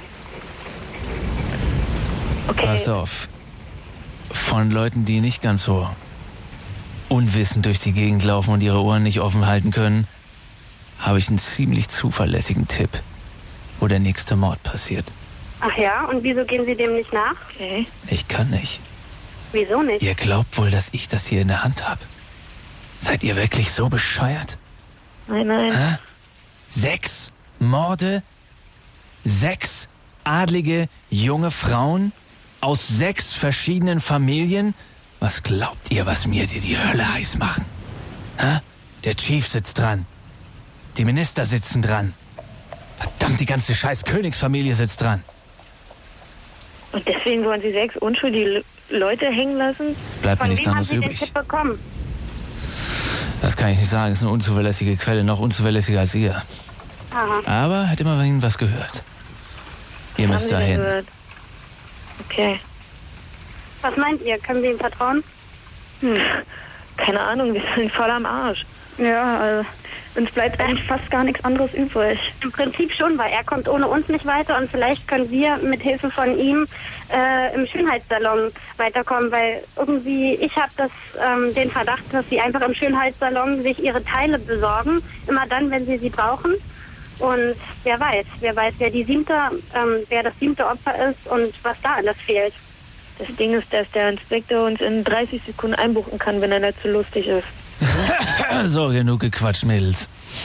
Okay.
Pass auf. Von Leuten, die nicht ganz so unwissend durch die Gegend laufen und ihre Ohren nicht offen halten können, habe ich einen ziemlich zuverlässigen Tipp, wo der nächste Mord passiert.
Ach ja, und wieso gehen Sie dem nicht nach?
Okay.
Ich kann nicht.
Wieso nicht?
Ihr glaubt wohl, dass ich das hier in der Hand habe. Seid ihr wirklich so bescheuert?
Nein, nein.
Hä? Sechs Morde? Sechs adlige junge Frauen? Aus sechs verschiedenen Familien? Was glaubt ihr, was mir die, die Hölle heiß machen? Hä? Der Chief sitzt dran. Die Minister sitzen dran. Verdammt, die ganze scheiß Königsfamilie sitzt dran.
Und deswegen wollen Sie sechs unschuldige Leute hängen lassen?
Bleibt mir
Von
nichts
wem haben
anderes
Sie den
übrig.
Tipp bekommen?
Das kann ich nicht sagen. Ist eine unzuverlässige Quelle, noch unzuverlässiger als ihr.
Aha.
Aber hat immerhin was gehört. Ihr
Haben
müsst
Sie denn
dahin.
gehört? Okay.
Was meint ihr? Können Sie ihm vertrauen?
Hm. Keine Ahnung, wir sind voll am Arsch.
Ja, also uns bleibt eigentlich fast gar nichts anderes übrig.
Im Prinzip schon, weil er kommt ohne uns nicht weiter und vielleicht können wir mit Hilfe von ihm äh, im Schönheitssalon weiterkommen, weil irgendwie, ich habe das ähm, den Verdacht, dass sie einfach im Schönheitssalon sich ihre Teile besorgen, immer dann, wenn sie sie brauchen. Und wer weiß, wer weiß, wer die siebte, ähm, wer das siebte Opfer ist und was da alles fehlt.
Das Ding ist, dass der Inspektor uns in dreißig Sekunden einbuchen kann, wenn er nicht zu lustig ist.
So, genug gequatscht, Mädels.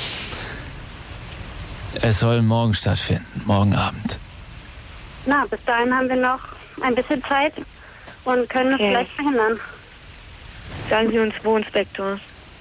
Es soll morgen stattfinden, morgen Abend.
Na, bis dahin haben wir noch ein bisschen Zeit und können es
Okay.
vielleicht verhindern.
Sagen Sie uns wo, Inspektor?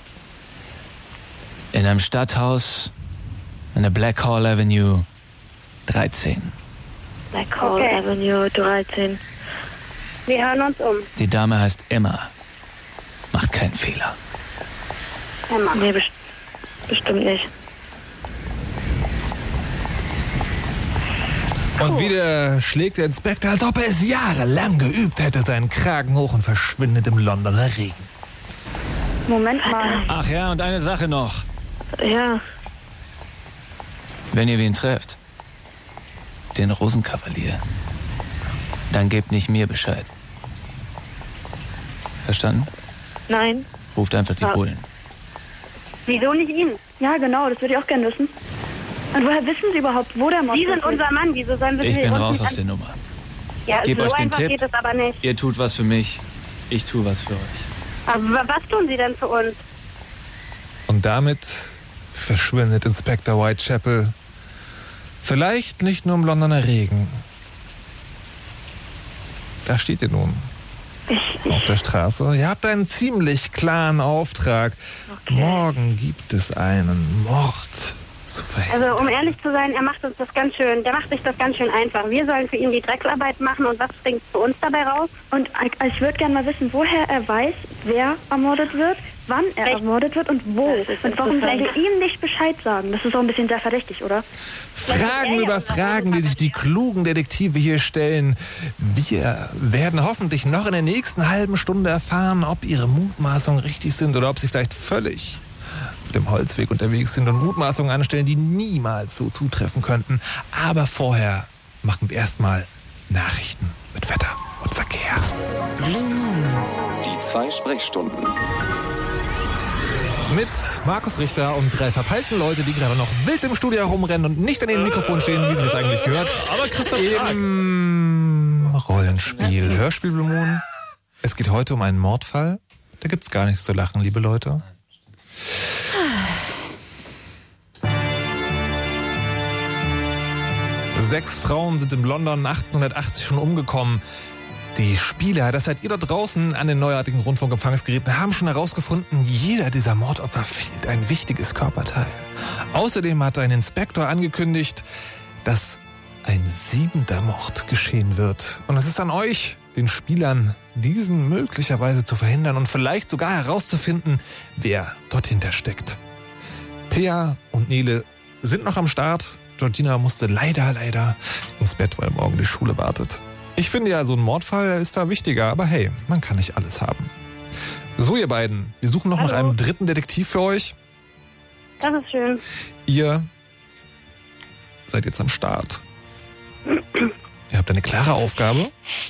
In einem Stadthaus an der Black Hall Avenue dreizehn.
Black Hall
Okay.
Avenue dreizehn.
Wir hören uns um.
Die Dame heißt Emma. Macht keinen Fehler.
Emma.
Nee, best bestimmt nicht.
Und wieder schlägt der Inspektor, als ob er es jahrelang geübt hätte, seinen Kragen hoch und verschwindet im Londoner Regen.
Moment mal.
Ach ja, und eine Sache noch.
Ja.
Wenn ihr wen trefft, den Rosenkavalier, dann gebt nicht mir Bescheid. Verstanden?
Nein.
Ruft einfach die
Ja.
Bullen.
Wieso nicht ihn?
Ja, genau, das würde ich auch gerne wissen. Und woher wissen Sie überhaupt, wo der Mord
Sie sind
ist?
unser Mann, wieso sollen wir
Ich
Sie
bin
uns
raus
nicht
aus
an-
der Nummer.
Ja,
Gebt
so
euch den
einfach
Tipp.
geht es aber nicht.
Ihr tut was für mich, ich tue was für euch.
Aber wa- was tun Sie denn für uns?
Und damit verschwindet Inspektor Whitechapel. Vielleicht nicht nur im Londoner Regen. Da steht ihr nun. Auf der Straße. Ihr habt einen ziemlich klaren Auftrag. Morgen gibt es einen Mord zu verhindern.
Also um ehrlich zu sein, er macht uns das ganz schön, der macht sich das ganz schön einfach. Wir sollen für ihn die Drecksarbeit machen und was bringt für uns dabei raus?
Und äh, ich würde gerne mal wissen, woher er weiß, wer ermordet wird, wann er
Echt?
ermordet wird und wo. Und warum
interessant.
soll er ihm nicht Bescheid sagen? Das ist auch ein bisschen sehr verdächtig, oder?
Fragen über Fragen, die sich die klugen Detektive hier stellen. Wir werden hoffentlich noch in der nächsten halben Stunde erfahren, ob ihre Mutmaßungen richtig sind oder ob sie vielleicht völlig auf dem Holzweg unterwegs sind und Mutmaßungen anstellen, die niemals so zutreffen könnten. Aber vorher machen wir erstmal Nachrichten mit Wetter und Verkehr.
Die zwei Sprechstunden.
Mit Markus Richter und drei verpeilten Leute, die gerade noch wild im Studio herumrennen und nicht an den Mikrofon stehen, wie sie es eigentlich gehört.
Aber Christoph
Im Rollenspiel Hörspiel Blue Moon. Es geht heute um einen Mordfall. Da gibt's gar nichts zu lachen, liebe Leute. Sechs Frauen sind in London achtzehnhundertachtzig schon umgekommen. Die Spieler, das seid ihr da draußen an den neuartigen Rundfunkempfangsgeräten, haben schon herausgefunden, jeder dieser Mordopfer fehlt ein wichtiges Körperteil. Außerdem hat ein Inspektor angekündigt, dass ein siebenter Mord geschehen wird. Und es ist an euch, den Spielern, diesen möglicherweise zu verhindern und vielleicht sogar herauszufinden, wer dort hinter steckt. Thea und Nele sind noch am Start. Georgina musste leider, leider ins Bett, weil morgen die Schule wartet. Ich finde ja, so ein Mordfall ist da wichtiger, aber hey, man kann nicht alles haben. So, ihr beiden, wir suchen noch
Hallo.
nach einem dritten Detektiv für euch.
Das ist schön.
Ihr seid jetzt am Start. Ihr habt eine klare Aufgabe.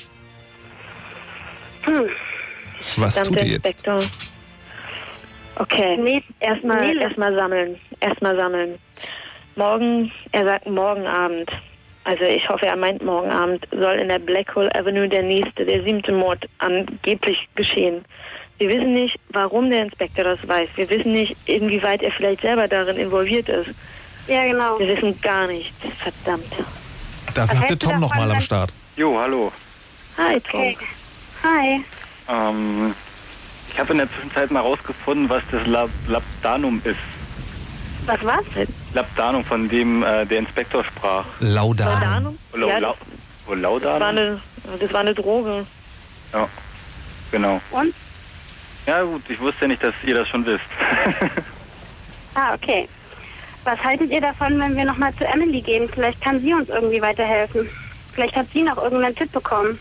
Hm.
Was tut ihr jetzt?
Inspektor. Okay,
Nee,
erstmal
Nele.
erstmal sammeln. Erstmal sammeln. Morgen, er sagt morgen Abend. Also ich hoffe, er meint morgen Abend, soll in der Blackhall Avenue der nächste, der siebte Mord angeblich geschehen. Wir wissen nicht, warum der Inspektor das weiß. Wir wissen nicht, inwieweit er vielleicht selber darin involviert ist.
Ja, genau.
Wir wissen gar nichts. Verdammt.
Dafür
Was
habt ihr
hältst du
Tom noch
davon,
mal am
wenn-
Start.
Jo, hallo.
Hi, Tom.
Okay. Hi.
Ähm, ich habe in der Zwischenzeit mal rausgefunden, was das Lab Labdanum ist.
Was, was?
Labdanum, von dem äh, der Inspektor sprach.
Laudanum.
Laudanum?
Oder
Ja,
Lau
das
oder
war,
Laudanum?
eine, das war eine Droge.
Ja, genau.
Und?
Ja gut, ich wusste ja nicht, dass ihr das schon wisst.
Ah, okay. Was haltet ihr davon, wenn wir nochmal zu Emily gehen? Vielleicht kann sie uns irgendwie weiterhelfen. Vielleicht hat sie noch irgendeinen Tipp bekommen.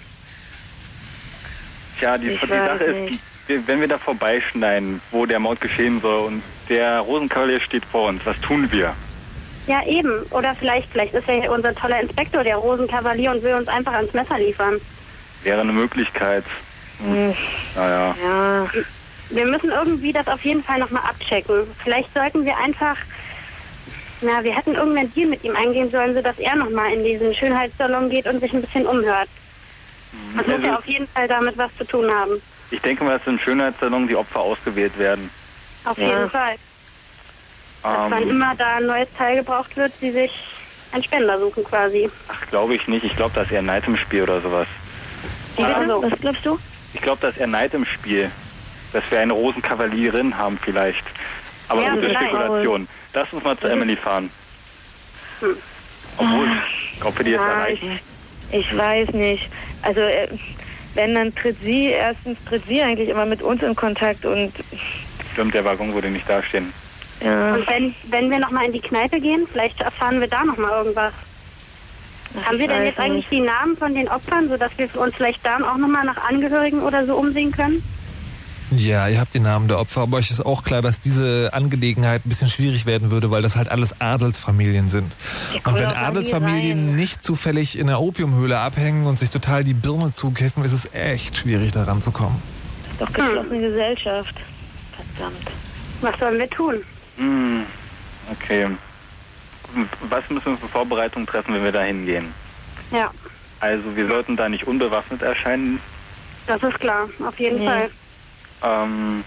Tja, die,
Ich
die
weiß
Sache ist,
nicht.
wir- wenn wir da vorbeischneiden, wo der Mord geschehen soll und der Rosenkavalier steht vor uns, was tun wir?
Ja, eben. Oder vielleicht, vielleicht ist ja unser toller Inspektor, der Rosenkavalier, und will uns einfach ans Messer liefern.
Wäre eine Möglichkeit. Hm. Naja.
Ja.
Wir müssen irgendwie das auf jeden Fall nochmal abchecken. Vielleicht sollten wir einfach, na, wir hätten irgendeinen Deal mit ihm eingehen sollen, sodass er nochmal in diesen Schönheitssalon geht und sich ein bisschen umhört. Das muss
Also-
ja auf jeden Fall damit was zu tun haben.
Ich denke mal, dass im Schönheitssalon die Opfer ausgewählt werden.
Auf
Ja.
jeden Fall. Dass wann
Ähm,
immer da ein neues Teil gebraucht wird, sie sich einen Spender suchen quasi.
ach, glaube ich nicht. Ich glaube, da ist eher Neid im Spiel oder sowas.
Wie bitte?
Also, was glaubst du?
Ich glaube, da ist eher Neid im Spiel. Dass wir eine Rosenkavalierin haben vielleicht. Aber
Ja,
gute
vielleicht.
Spekulation. Lass uns mal zu Emily fahren.
Hm.
Obwohl, ob wir die jetzt
Ja,
erreichen?
ich, ich weiß nicht. Also, äh, wenn, dann tritt sie, erstens tritt sie eigentlich immer mit uns in Kontakt und
Stimmt, der Waggon würde nicht dastehen.
ja,
Und wenn, wenn wir nochmal in die Kneipe gehen, vielleicht erfahren wir da nochmal irgendwas.
Ach,
Haben wir denn
weiß
jetzt eigentlich
nicht.
die Namen von den Opfern, sodass wir uns vielleicht dann auch nochmal nach Angehörigen oder so umsehen können?
Ja, ihr habt die Namen der Opfer, aber euch ist auch klar, dass diese Angelegenheit ein bisschen schwierig werden würde, weil das halt alles Adelsfamilien sind. Und wenn Adelsfamilien nicht zufällig in der Opiumhöhle abhängen und sich total die Birne zukiffen, ist es echt schwierig, da ranzukommen.
Doch geschlossene Gesellschaft. Verdammt.
Was sollen wir tun?
Hm, okay. Was müssen wir für Vorbereitungen treffen, wenn wir da hingehen?
Ja,
Also wir sollten da nicht unbewaffnet erscheinen.
das ist klar, auf jeden
Nee.
Fall.
Ähm,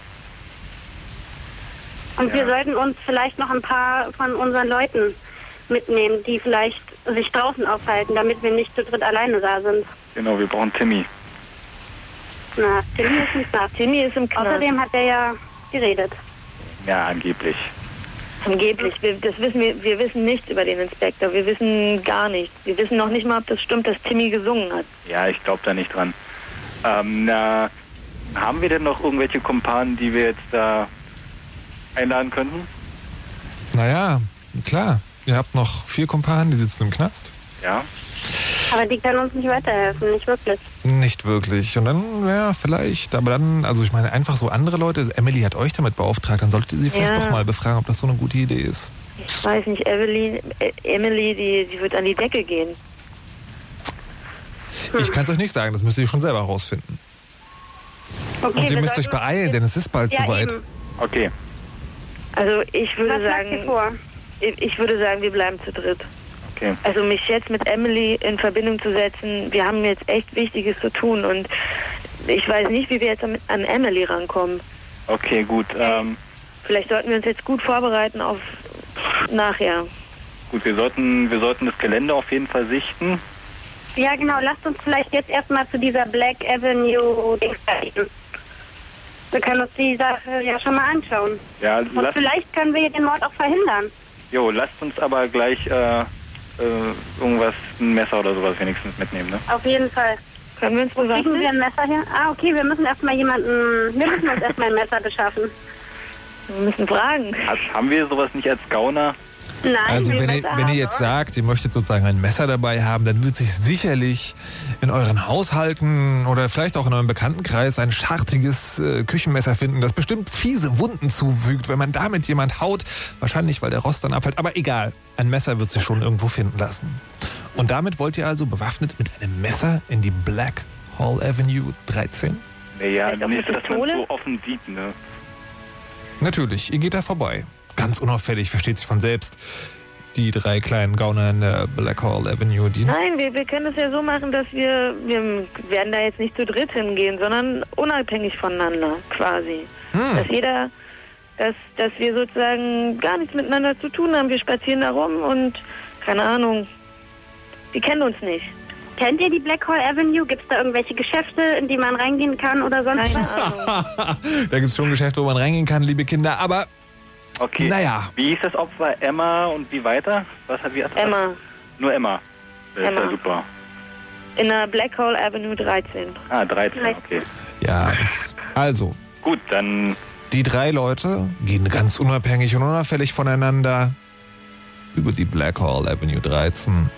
Und
Ja.
wir sollten uns vielleicht noch ein paar von unseren Leuten mitnehmen, die vielleicht sich draußen aufhalten, damit wir nicht zu dritt alleine da sind.
genau, wir brauchen Timmy.
Na, Timmy ist im Knast.
Timmy ist im Knast.
Außerdem hat er ja geredet.
Ja, angeblich.
Angeblich. Wir, das wissen wir, wir wissen nichts über den Inspektor. Wir wissen gar nichts. Wir wissen noch nicht mal, ob das stimmt, dass Timmy gesungen hat.
Ja, ich glaube da nicht dran. Ähm, na, haben wir denn noch irgendwelche Kumpanen, die wir jetzt da einladen könnten?
Naja, klar. Ihr habt noch vier Kumpanen, die sitzen im Knast.
Ja.
Aber die können uns nicht weiterhelfen, nicht wirklich.
Nicht wirklich. Und dann, ja, vielleicht. Aber dann, also ich meine, einfach so andere Leute. Emily hat euch damit beauftragt. Dann solltet ihr sie vielleicht
Ja.
doch mal befragen, ob das so eine gute Idee ist.
Ich weiß nicht, Evelyn, äh, Emily, die, die wird an die Decke gehen.
Ich kann es euch nicht sagen. Das müsst ihr schon selber rausfinden.
Okay,
Und ihr
wir
müsst euch
sollten-
beeilen, denn es ist bald
Ja,
soweit.
eben.
Okay.
Also ich würde
Was schlägt ihr
sagen,
vor?
ich, ich würde sagen, wir bleiben zu dritt.
Okay.
Also mich jetzt mit Emily in Verbindung zu setzen, wir haben jetzt echt Wichtiges zu tun und ich weiß nicht, wie wir jetzt an, an Emily rankommen.
Okay, gut. Ähm,
Vielleicht sollten wir uns jetzt gut vorbereiten auf nachher.
gut, wir sollten, wir sollten das Gelände auf jeden Fall sichten.
Ja, genau. Lasst uns vielleicht jetzt erstmal zu dieser Black Avenue Dings da gehen. Wir können uns die Sache ja schon mal anschauen.
Ja,
Und
lasst,
vielleicht können wir den Mord auch verhindern.
jo, lasst uns aber gleich äh, äh, irgendwas, ein Messer oder sowas wenigstens mitnehmen, ne?
Auf jeden Fall.
Können wir uns
Wo kriegen
bewaffnen?
wir ein Messer her? Ah, okay, wir müssen erstmal jemanden, wir müssen uns erstmal ein Messer beschaffen.
Wir müssen fragen.
Hat, haben wir sowas nicht als Gauner?
Nein,
Also
wir
wenn ihr,
Messer
wenn ihr
haben.
jetzt sagt, ihr möchtet sozusagen ein Messer dabei haben, dann wird sich sicherlich in euren Haushalten oder vielleicht auch in eurem Bekanntenkreis ein schartiges äh, Küchenmesser finden, das bestimmt fiese Wunden zufügt, wenn man damit jemand haut. Wahrscheinlich, weil der Rost dann abfällt. Aber egal, ein Messer wird sich schon irgendwo finden lassen. Und damit wollt ihr also bewaffnet mit einem Messer in die Black Hall Avenue dreizehn?
Naja,
Vielleicht auch
nicht,
eine
dass man
Pistole?
so offen sieht, ne?
Natürlich, ihr geht da vorbei. Ganz unauffällig, versteht sich von selbst. Die drei kleinen Gauner in der Black Hall Avenue, die...
Nein, wir, wir können es ja so machen, dass wir, wir werden da jetzt nicht zu dritt hingehen, sondern unabhängig voneinander quasi.
Hm.
Dass jeder, dass, dass wir sozusagen gar nichts miteinander zu tun haben. Wir spazieren da rum und, keine Ahnung, die kennen uns nicht.
Kennt ihr die Black Hall Avenue? Gibt es da irgendwelche Geschäfte, in die man reingehen kann oder sonst
Keine
was?
Ahnung.
Da gibt's schon Geschäfte, wo man reingehen kann, liebe Kinder, aber
Okay.
naja.
Wie hieß das Opfer? Emma und wie weiter? Was hat wie hat
Emma,
Nur Emma. Das ist
Emma.
ja super.
in der Black Hole Avenue dreizehn.
Ah, dreizehn, okay.
Ja, das, also,
Gut, dann
die drei Leute gehen ganz unabhängig und unauffällig voneinander über die Black Hall Avenue dreizehn.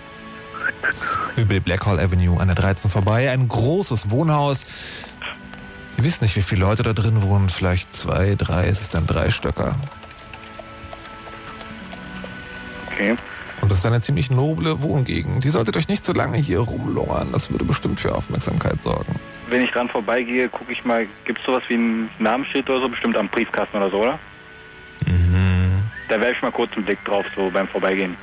Über die Black Hall Avenue an der dreizehn vorbei. Ein großes Wohnhaus. Ihr wisst nicht, wie viele Leute da drin wohnen. Vielleicht zwei, drei. Es ist dann drei Stöcker.
okay.
Und das ist eine ziemlich noble Wohngegend. Die solltet euch nicht so lange hier rumlungern. Das würde bestimmt für Aufmerksamkeit sorgen.
Wenn ich dran vorbeigehe, gucke ich mal, gibt es sowas wie ein Namensschild oder so? Bestimmt am Briefkasten oder so, oder?
Mhm.
Da werfe ich mal kurz einen Blick drauf, so beim Vorbeigehen.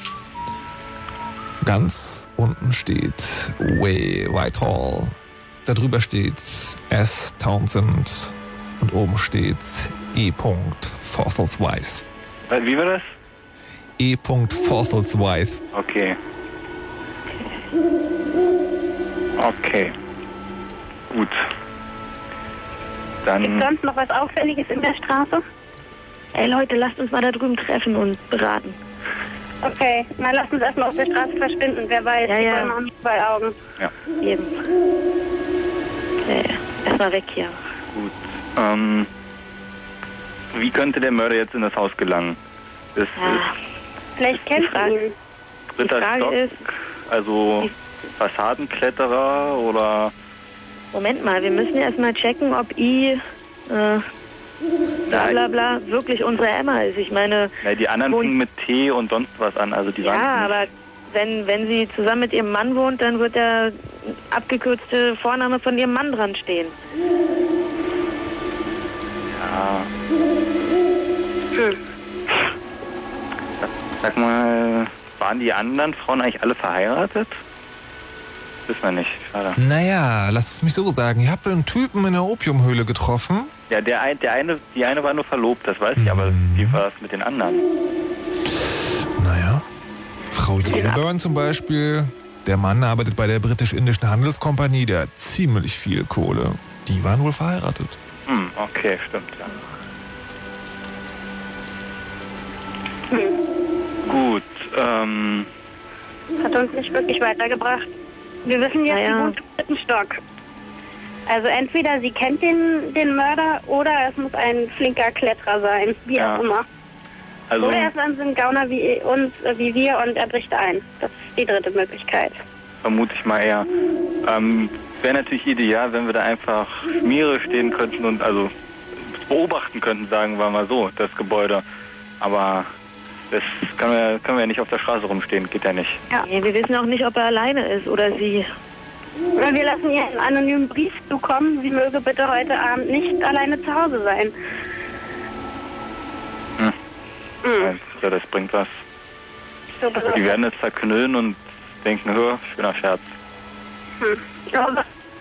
Ganz unten steht Way Whitehall. Da drüber steht S. Townsend. Und oben steht E. Forsythwaite.
Äh, Wie war das?
E. Forsythwaite.
Okay. Okay. Gut. Dann...
Gibt sonst noch was Auffälliges in der Straße?
Ey Leute, lasst uns mal da drüben treffen und beraten.
Okay, na lasst uns erstmal auf der Straße verschwinden. Wer weiß,
Ja,
die
ja.
wollen auch nicht bei Augen.
Ja,
Eben. Ja, erstmal weg hier.
gut. Ähm, wie könnte der Mörder jetzt in das Haus gelangen? Das
Ja.
Vielleicht kennt
Die Frage-
ihr ihn.
Die
ist dritter
Frage
Stock.
ist,
Also Fassadenkletterer oder...
Moment mal, wir müssen erst mal checken, ob I, äh, bla bla bla, wirklich unsere Emma ist. Ich meine...
Ja, die anderen
wohnt-
fingen mit T und sonst was an, also die waren...
Ja,
nicht-
aber wenn, wenn sie zusammen mit ihrem Mann wohnt, dann wird der abgekürzte Vorname von ihrem Mann dran stehen.
Ja.
Hm.
Sag mal, waren die anderen Frauen eigentlich alle verheiratet? Wissen wir nicht, schade.
Naja, lass es mich so sagen. Ihr habt einen Typen in der Opiumhöhle getroffen.
Ja, der, ein, der eine, die eine war nur verlobt, das weiß ich, aber wie war es mit den anderen?
Naja, Frau Yelburn zum Beispiel. Der Mann arbeitet bei der britisch-indischen Handelskompanie, der hat ziemlich viel Kohle. Die waren wohl verheiratet.
Hm, okay, stimmt, ja. Gut, ähm...
Hat uns nicht wirklich weitergebracht. Wir wissen jetzt,
Naja.
sie wohnt im dritten Stock. Also entweder sie kennt den, den Mörder oder es muss ein flinker Kletterer sein, wie
Ja.
auch immer.
Also,
Oder er ist ein Gauner wie uns, äh, wie wir und er bricht ein. Das ist die dritte Möglichkeit.
vermute ich mal eher. Ähm, wäre natürlich ideal, wenn wir da einfach Schmiere stehen könnten und also beobachten könnten, sagen wir mal so, das Gebäude. Aber das können wir, können wir ja nicht auf der Straße rumstehen, geht ja nicht.
Ja. Nee, wir wissen auch nicht, ob er alleine ist oder sie.
Oder wir lassen ihr einen anonymen Brief zukommen, sie möge bitte heute Abend nicht alleine zu Hause sein.
Hm.
Hm.
Ja, das bringt was.
So, pass auf.
Die werden jetzt verknüllen und denken, hör, schöner Scherz.
Hm. Aber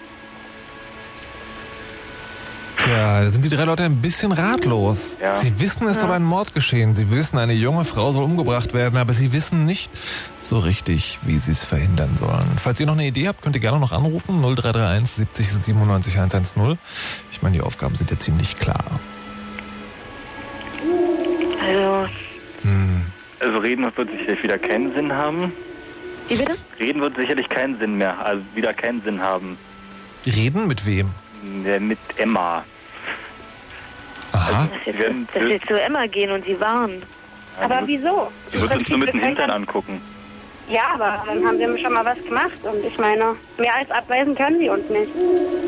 Tja, da sind die drei Leute ein bisschen ratlos.
Ja.
Sie wissen, es
Ja.
soll ein Mord geschehen. Sie wissen, eine junge Frau soll umgebracht werden, aber sie wissen nicht so richtig, wie sie es verhindern sollen. Falls ihr noch eine Idee habt, könnt ihr gerne noch anrufen. null drei drei eins siebzig siebenundneunzig hundertzehn. Ich meine, die Aufgaben sind ja ziemlich klar.
Also,
Hm.
Also reden wird sicherlich wieder keinen Sinn haben.
wie bitte?
Reden wird sicherlich keinen Sinn mehr, also wieder keinen Sinn haben.
Reden mit wem?
Ja, mit Emma.
Aha.
Also,
Dass
sie
wir,
werden,
dass wir zu Emma gehen und sie warnen.
Aber wieso?
sie wird uns nur mit dem Hintern angucken.
Ja, aber dann haben wir schon mal was gemacht und ich meine, mehr als abweisen können sie uns nicht.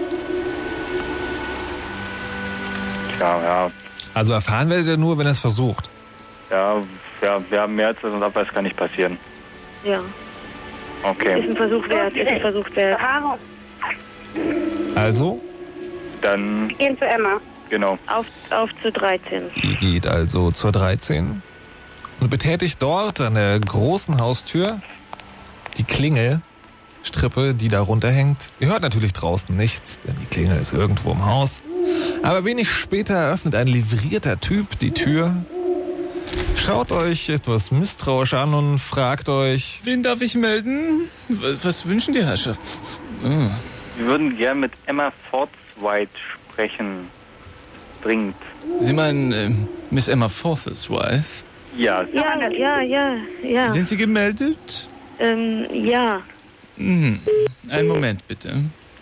Ja, ja.
Also erfahren werdet ihr nur, wenn er es versucht.
Ja, ja, wir haben mehr als das und Abweis kann nicht passieren.
Ja.
Okay.
Ist ein Versuch wert, ist ein Versuch wert.
Haare,
Also,
Dann,
gehen zu Emma.
genau.
Auf, auf zu dreizehn.
ihr geht also zur dreizehn und betätigt dort an der großen Haustür die Klingelstrippe, die da runterhängt. Ihr hört natürlich draußen nichts, denn die Klingel ist irgendwo im Haus. Aber wenig später eröffnet ein livrierter Typ die Tür, schaut euch etwas misstrauisch an und fragt euch:
Wen darf ich melden? Was wünschen die Herrschaft? Oh.
Wir würden gern mit Emma Forsythe sprechen. Dringend.
Sie meinen äh, Miss Emma Forsythe?
Ja,
Ja, ja, ja, ja.
Sind Sie gemeldet?
Ähm, ja.
Mhm. Einen Moment bitte.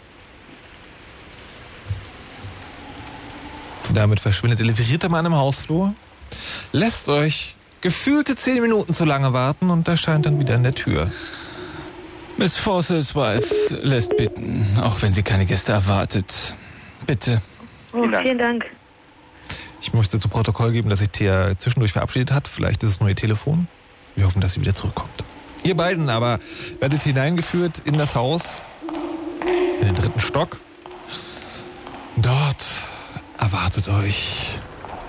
Damit verschwindet der livrierte Mann im Hausflur, lässt euch gefühlte zehn Minuten zu lange warten und erscheint dann wieder an der Tür.
Miss Forsythe lässt bitten, auch wenn sie keine Gäste erwartet. Bitte.
Oh,
Vielen Dank.
vielen Dank.
Ich möchte zu Protokoll geben, dass sich Thea zwischendurch verabschiedet hat. Vielleicht ist es nur ihr Telefon. Wir hoffen, dass sie wieder zurückkommt. Ihr beiden aber werdet hineingeführt in das Haus, in den dritten Stock. Dort erwartet euch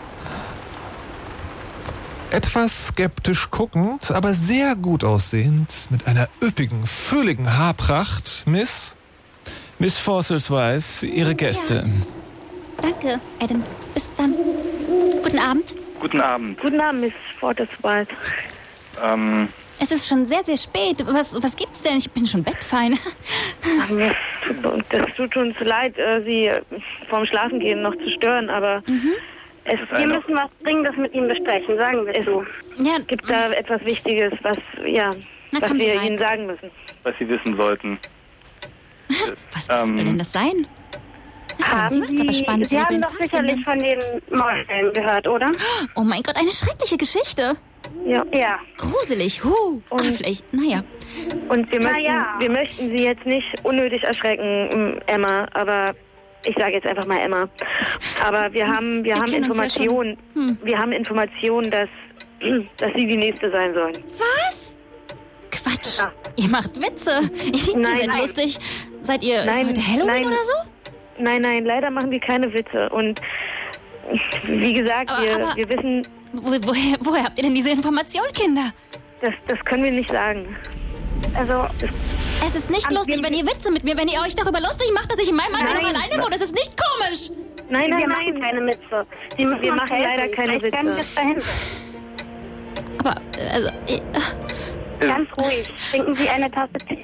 etwas skeptisch guckend, aber sehr gut aussehend, mit einer üppigen, fülligen Haarpracht, Miss...
Miss Forsythe, Ihre Gäste.
Danke, Adam. Bis dann. Guten Abend.
Guten Abend.
Guten Abend, Miss Forsythe.
Ähm,
Es ist schon sehr, sehr spät. Was, was gibt's denn? Ich bin schon bettfein.
Ach, mir tut- Das tut uns leid, äh, Sie vorm Schlafengehen noch zu stören, aber es
ist
Wir
eine,
müssen was Dringendes mit ihm besprechen, sagen wir so.
Ja,
gibt da etwas Wichtiges, was, ja,
Na,
was
kommen Sie
wir
rein.
Ihnen sagen müssen.
was Sie wissen sollten.
was, was
Ähm,
soll denn das sein? Das
Haben
Sie macht's aber
Sie,
spannend.
Sie
über
haben
den
doch
Fall
sicherlich
finden.
von den Mordfällen gehört, oder?
Oh mein Gott, eine schreckliche Geschichte.
Ja.
Ja.
Gruselig, huh.
Und,
Ach, vielleicht, naja.
Und wir möchten,
ja.
wir möchten Sie jetzt nicht unnötig erschrecken, Emma, aber ich sage jetzt einfach mal Emma. Aber wir haben, wir,
Wir
haben
kennen uns ja
Informationen,
schon. Hm.
wir haben Informationen, dass, dass Sie die Nächste sein sollen.
Was? Quatsch. Ihr macht Witze. Ich,
Nein,
ihr seid
nein.
lustig. Seid ihr ist
Nein,
heute Halloween
nein.
oder so?
Nein, nein, leider machen wir keine Witze. Und wie gesagt,
Aber-
wir,
aber-
wir wissen,
Wo, woher, woher habt ihr denn diese Information, Kinder?
das, das können wir nicht sagen.
Also,
Es ist nicht
Haben
lustig,
wir-
wenn ihr Witze mit mir, wenn ihr euch darüber lustig macht, dass ich in meinem Alter noch
Nein.
alleine wohne. Das ist nicht komisch.
Nein, nein,
wir
nein.
machen keine Witze. Sie müssen
Wir
uns
machen
helfen.
leider keine
Vielleicht können
Witze.
wir es verhindern.
Aber, äh, also, ich,
Ganz ruhig. Trinken Sie eine Tasse Tee.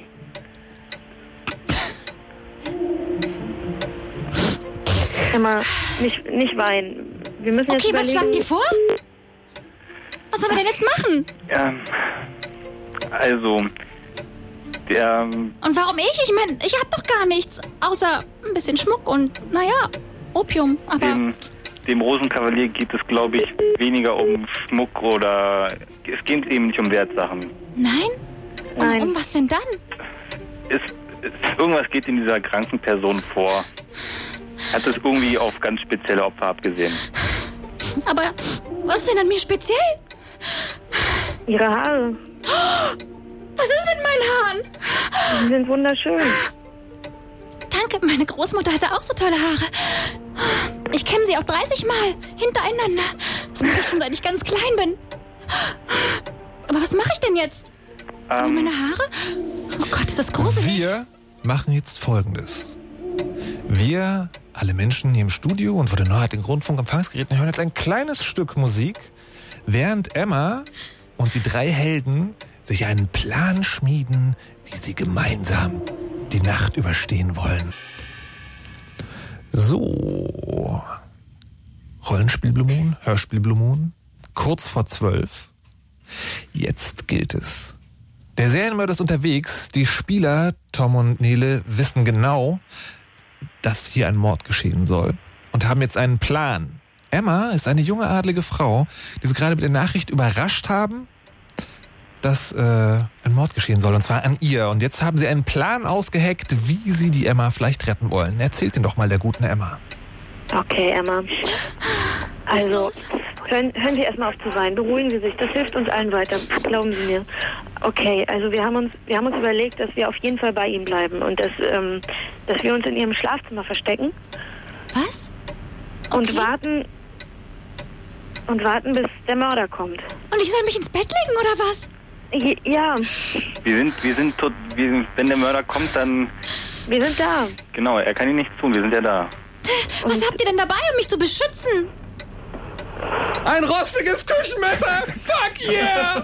Emma, nicht, nicht weinen. Wir müssen jetzt
okay, was
überlegen.
schlagt ihr vor? Was sollen wir denn jetzt machen?
Ja, also, der,
Und warum ich? Ich meine, ich hab doch gar nichts. Außer ein bisschen Schmuck und, naja, Opium. Aber
dem, dem Rosenkavalier geht es, glaube ich, weniger um Schmuck oder, es geht eben nicht um Wertsachen.
nein?
Nein.
Um, um was denn dann?
Es, es, irgendwas geht in dieser kranken Person vor. Hat es irgendwie auf ganz spezielle Opfer abgesehen.
Aber was denn an mir speziell?
Ihre Haare.
Was ist mit meinen Haaren?
Die sind wunderschön.
Danke, meine Großmutter hatte auch so tolle Haare. Ich kämme sie auch dreißig Mal hintereinander. Das mache ich schon, seit ich ganz klein bin. Aber was mache ich denn jetzt? Aber
Ähm,
meine Haare? Oh Gott, ist das gruselig.
Wir machen jetzt Folgendes. Wir, alle Menschen hier im Studio und vor den neuheitlichen Rundfunkempfangsgeräten, hören jetzt ein kleines Stück Musik, während Emma und die drei Helden sich einen Plan schmieden, wie sie gemeinsam die Nacht überstehen wollen. So. Rollenspiel Blue Moon, Hörspiel Blue Moon, kurz vor zwölf. Jetzt gilt es. Der Serienmörder ist unterwegs. Die Spieler, Tom und Nele, wissen genau, dass hier ein Mord geschehen soll und haben jetzt einen Plan. Emma ist eine junge adlige Frau, die sie gerade mit der Nachricht überrascht haben, dass äh, ein Mord geschehen soll, und zwar an ihr. Und jetzt haben sie einen Plan ausgeheckt, wie sie die Emma vielleicht retten wollen. Erzählt ihn doch mal der guten Emma.
Okay, Emma. Also, hören, hören Sie erstmal auf zu weinen. Beruhigen Sie sich. Das hilft uns allen weiter. Glauben Sie mir. Okay, also wir haben uns, wir haben uns überlegt, dass wir auf jeden Fall bei ihm bleiben und dass, ähm, dass wir uns in Ihrem Schlafzimmer verstecken.
Was?
Und
Okay.
warten und warten, bis der Mörder kommt.
Und ich soll mich ins Bett legen, oder was?
J- Ja,
wir sind, wir sind tot, wir sind, wenn der Mörder kommt, dann,
wir sind da.
genau, er kann Ihnen nichts tun, wir sind ja da.
Was habt ihr denn dabei, um mich zu beschützen?
Ein rostiges Küchenmesser! Fuck yeah!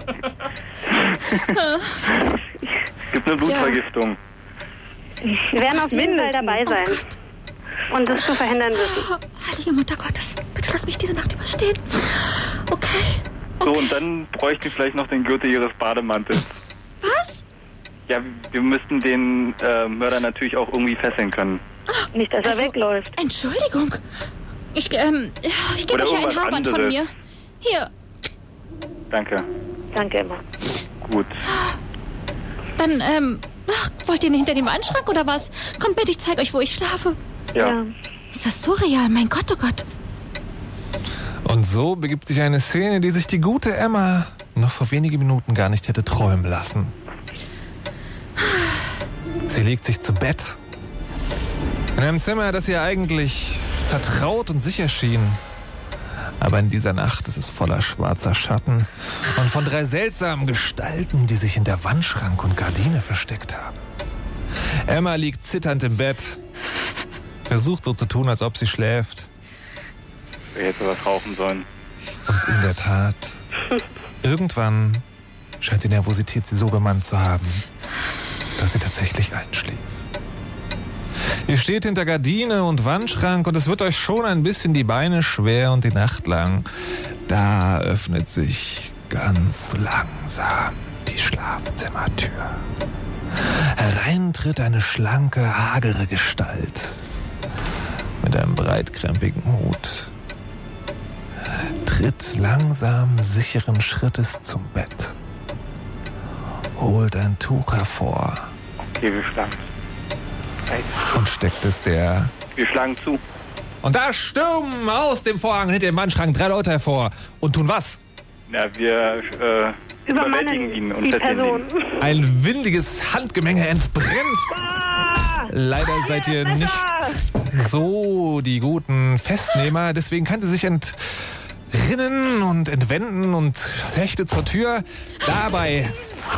Es gibt eine Blutvergiftung.
Wir werden auf jeden Fall dabei sein.
Oh
Und das zu verhindern wissen.
Oh, heilige Mutter Gottes, bitte lass mich diese Nacht überstehen. Okay.
So, und dann bräuchte ich vielleicht noch den Gürtel Ihres Bademantels.
Was?
Ja, wir müssten den äh, Mörder natürlich auch irgendwie fesseln können.
Nicht, dass er
Also,
wegläuft.
Entschuldigung. Ich, ähm, ich gebe
Oder
euch ein
irgendwas
Haarband von
anderes.
mir. Hier,
Danke.
Danke, Emma.
Gut.
dann, ähm, ach, wollt ihr hinter dem Wandschrank oder was? Kommt mit, ich zeige euch, wo ich schlafe.
Ja.
Ist das surreal? Mein Gott, oh Gott.
Und so begibt sich eine Szene, die sich die gute Emma noch vor wenigen Minuten gar nicht hätte träumen lassen. Sie legt sich zu Bett. In einem Zimmer, das ihr eigentlich vertraut und sicher schien. Aber in dieser Nacht ist es voller schwarzer Schatten und von drei seltsamen Gestalten, die sich hinter Wandschrank und Gardine versteckt haben. Emma liegt zitternd im Bett, versucht so zu tun, als ob sie schläft.
Wer hätte was rauchen sollen?
Und in der Tat, irgendwann scheint die Nervosität sie so bemannt zu haben, dass sie tatsächlich einschlief. Ihr steht hinter Gardine und Wandschrank und es wird euch schon ein bisschen die Beine schwer und die Nacht lang. Da öffnet sich ganz langsam die Schlafzimmertür. Herein tritt eine schlanke, hagere Gestalt mit einem breitkrempigen Hut. Schritt langsam, sicheren Schrittes zum Bett. Holt ein Tuch hervor.
Okay, wir schlagen.
Und steckt es der...
Wir schlagen zu.
Und da stürmen aus dem Vorhang hinter dem Wandschrank drei Leute hervor. Und tun was?
Ja, wir äh, überwältigen ihn und fesseln ihn.
Ein windiges Handgemenge entbrennt. Leider seid ihr nicht so die guten Festnehmer. Deswegen kann sie sich entrinnen und entwenden und flechtet zur Tür. Dabei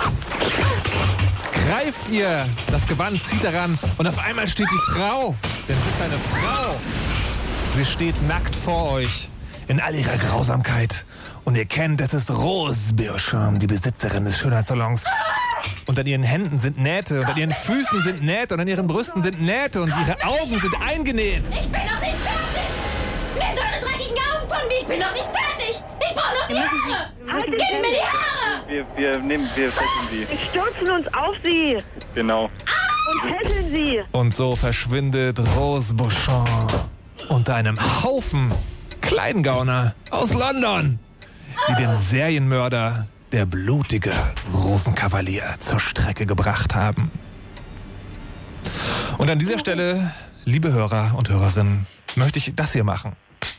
greift ihr das Gewand, zieht daran und auf einmal steht die Frau. Denn es ist eine Frau. Sie steht nackt vor euch in all ihrer Grausamkeit. Und ihr kennt, es ist Rose Birscham, die Besitzerin des Schönheitssalons. Und an ihren Händen sind Nähte, und an ihren Füßen sind Nähte, und an ihren Brüsten sind Nähte, und ihre Augen sind eingenäht.
Ich bin noch nicht fertig! Nehmt eure dreckigen Augen von mir! Ich bin noch nicht fertig! Ich brauche noch die Haare! Gib mir die Haare!
Wir, wir nehmen, wir fesseln sie.
Wir stürzen uns auf sie!
Genau.
Und fesseln sie!
Und so verschwindet Rose Beauchamp unter einem Haufen Kleingauner aus London, die den Serienmörder, der blutige Rosenkavalier, zur Strecke gebracht haben. Und an dieser Stelle, liebe Hörer und Hörerinnen, möchte ich das hier machen.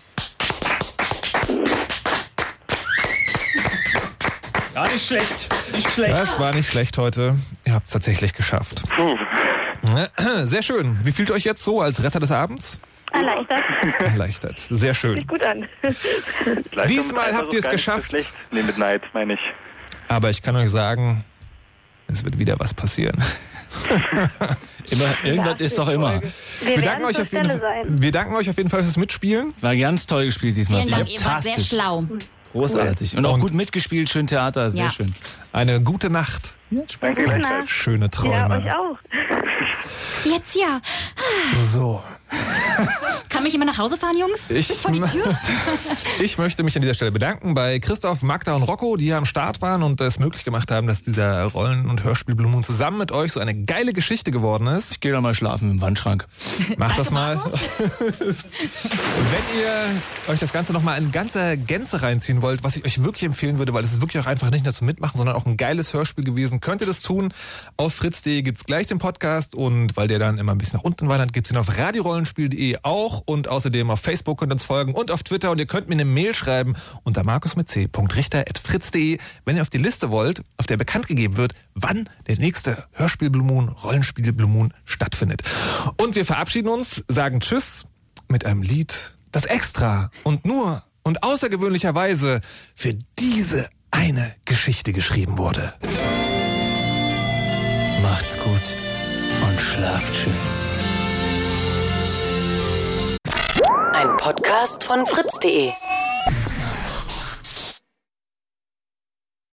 Ja, nicht schlecht. Nicht schlecht.
Das war nicht schlecht heute. Ihr habt es tatsächlich geschafft. Sehr schön. Wie fühlt ihr euch jetzt so als Retter des Abends?
Erleichtert.
Erleichtert. Sehr schön.
Sieht gut an.
Diesmal habt ihr es geschafft.
So nee, mit Neid, meine ich.
Aber ich kann euch sagen, es wird wieder was passieren.
Immer, irgendwas ist doch immer.
Wir, wir, danken euch auf jeden Fall, wir danken euch auf jeden Fall fürs Mitspielen.
War ganz toll gespielt diesmal.
Vielen Dank, ihr wart sehr schlau.
Großartig. Und auch Und gut mitgespielt, schön Theater, sehr
ja.
schön.
Eine gute Nacht.
Ja, Spaß.
Und schöne Träume.
Ja, euch auch.
Jetzt ja.
So.
Kann mich jemand nach Hause fahren, Jungs?
Ich,
Bis vor die Tür?
Ich möchte mich an dieser Stelle bedanken bei Christoph, Magda und Rocco, die hier am Start waren und es möglich gemacht haben, dass dieser Rollen- und Hörspiel Blue Moon zusammen mit euch so eine geile Geschichte geworden ist.
Ich gehe da mal schlafen im Wandschrank.
Macht das mal. Wenn ihr euch das Ganze nochmal in ganzer Gänze reinziehen wollt, was ich euch wirklich empfehlen würde, weil es ist wirklich auch einfach nicht nur zum Mitmachen, sondern auch ein geiles Hörspiel gewesen, könnt ihr das tun. Auf fritz punkt de gibt's gleich den Podcast und weil der dann immer ein bisschen nach unten wandert, gibt's ihn auf radiorollenspiel punkt de auch und außerdem auf Facebook könnt ihr uns folgen und auf Twitter und ihr könnt mir eine Mail schreiben unter markus mit c punkt richter at fritz punkt de, wenn ihr auf die Liste wollt, auf der bekannt gegeben wird, wann der nächste Hörspiel Blue Moon, Rollenspiel Blue Moon stattfindet. Und wir verabschieden uns, sagen Tschüss mit einem Lied, das extra und nur und außergewöhnlicherweise für diese eine Geschichte geschrieben wurde.
Macht's gut und schlaft schön.
Ein Podcast von fritz punkt de.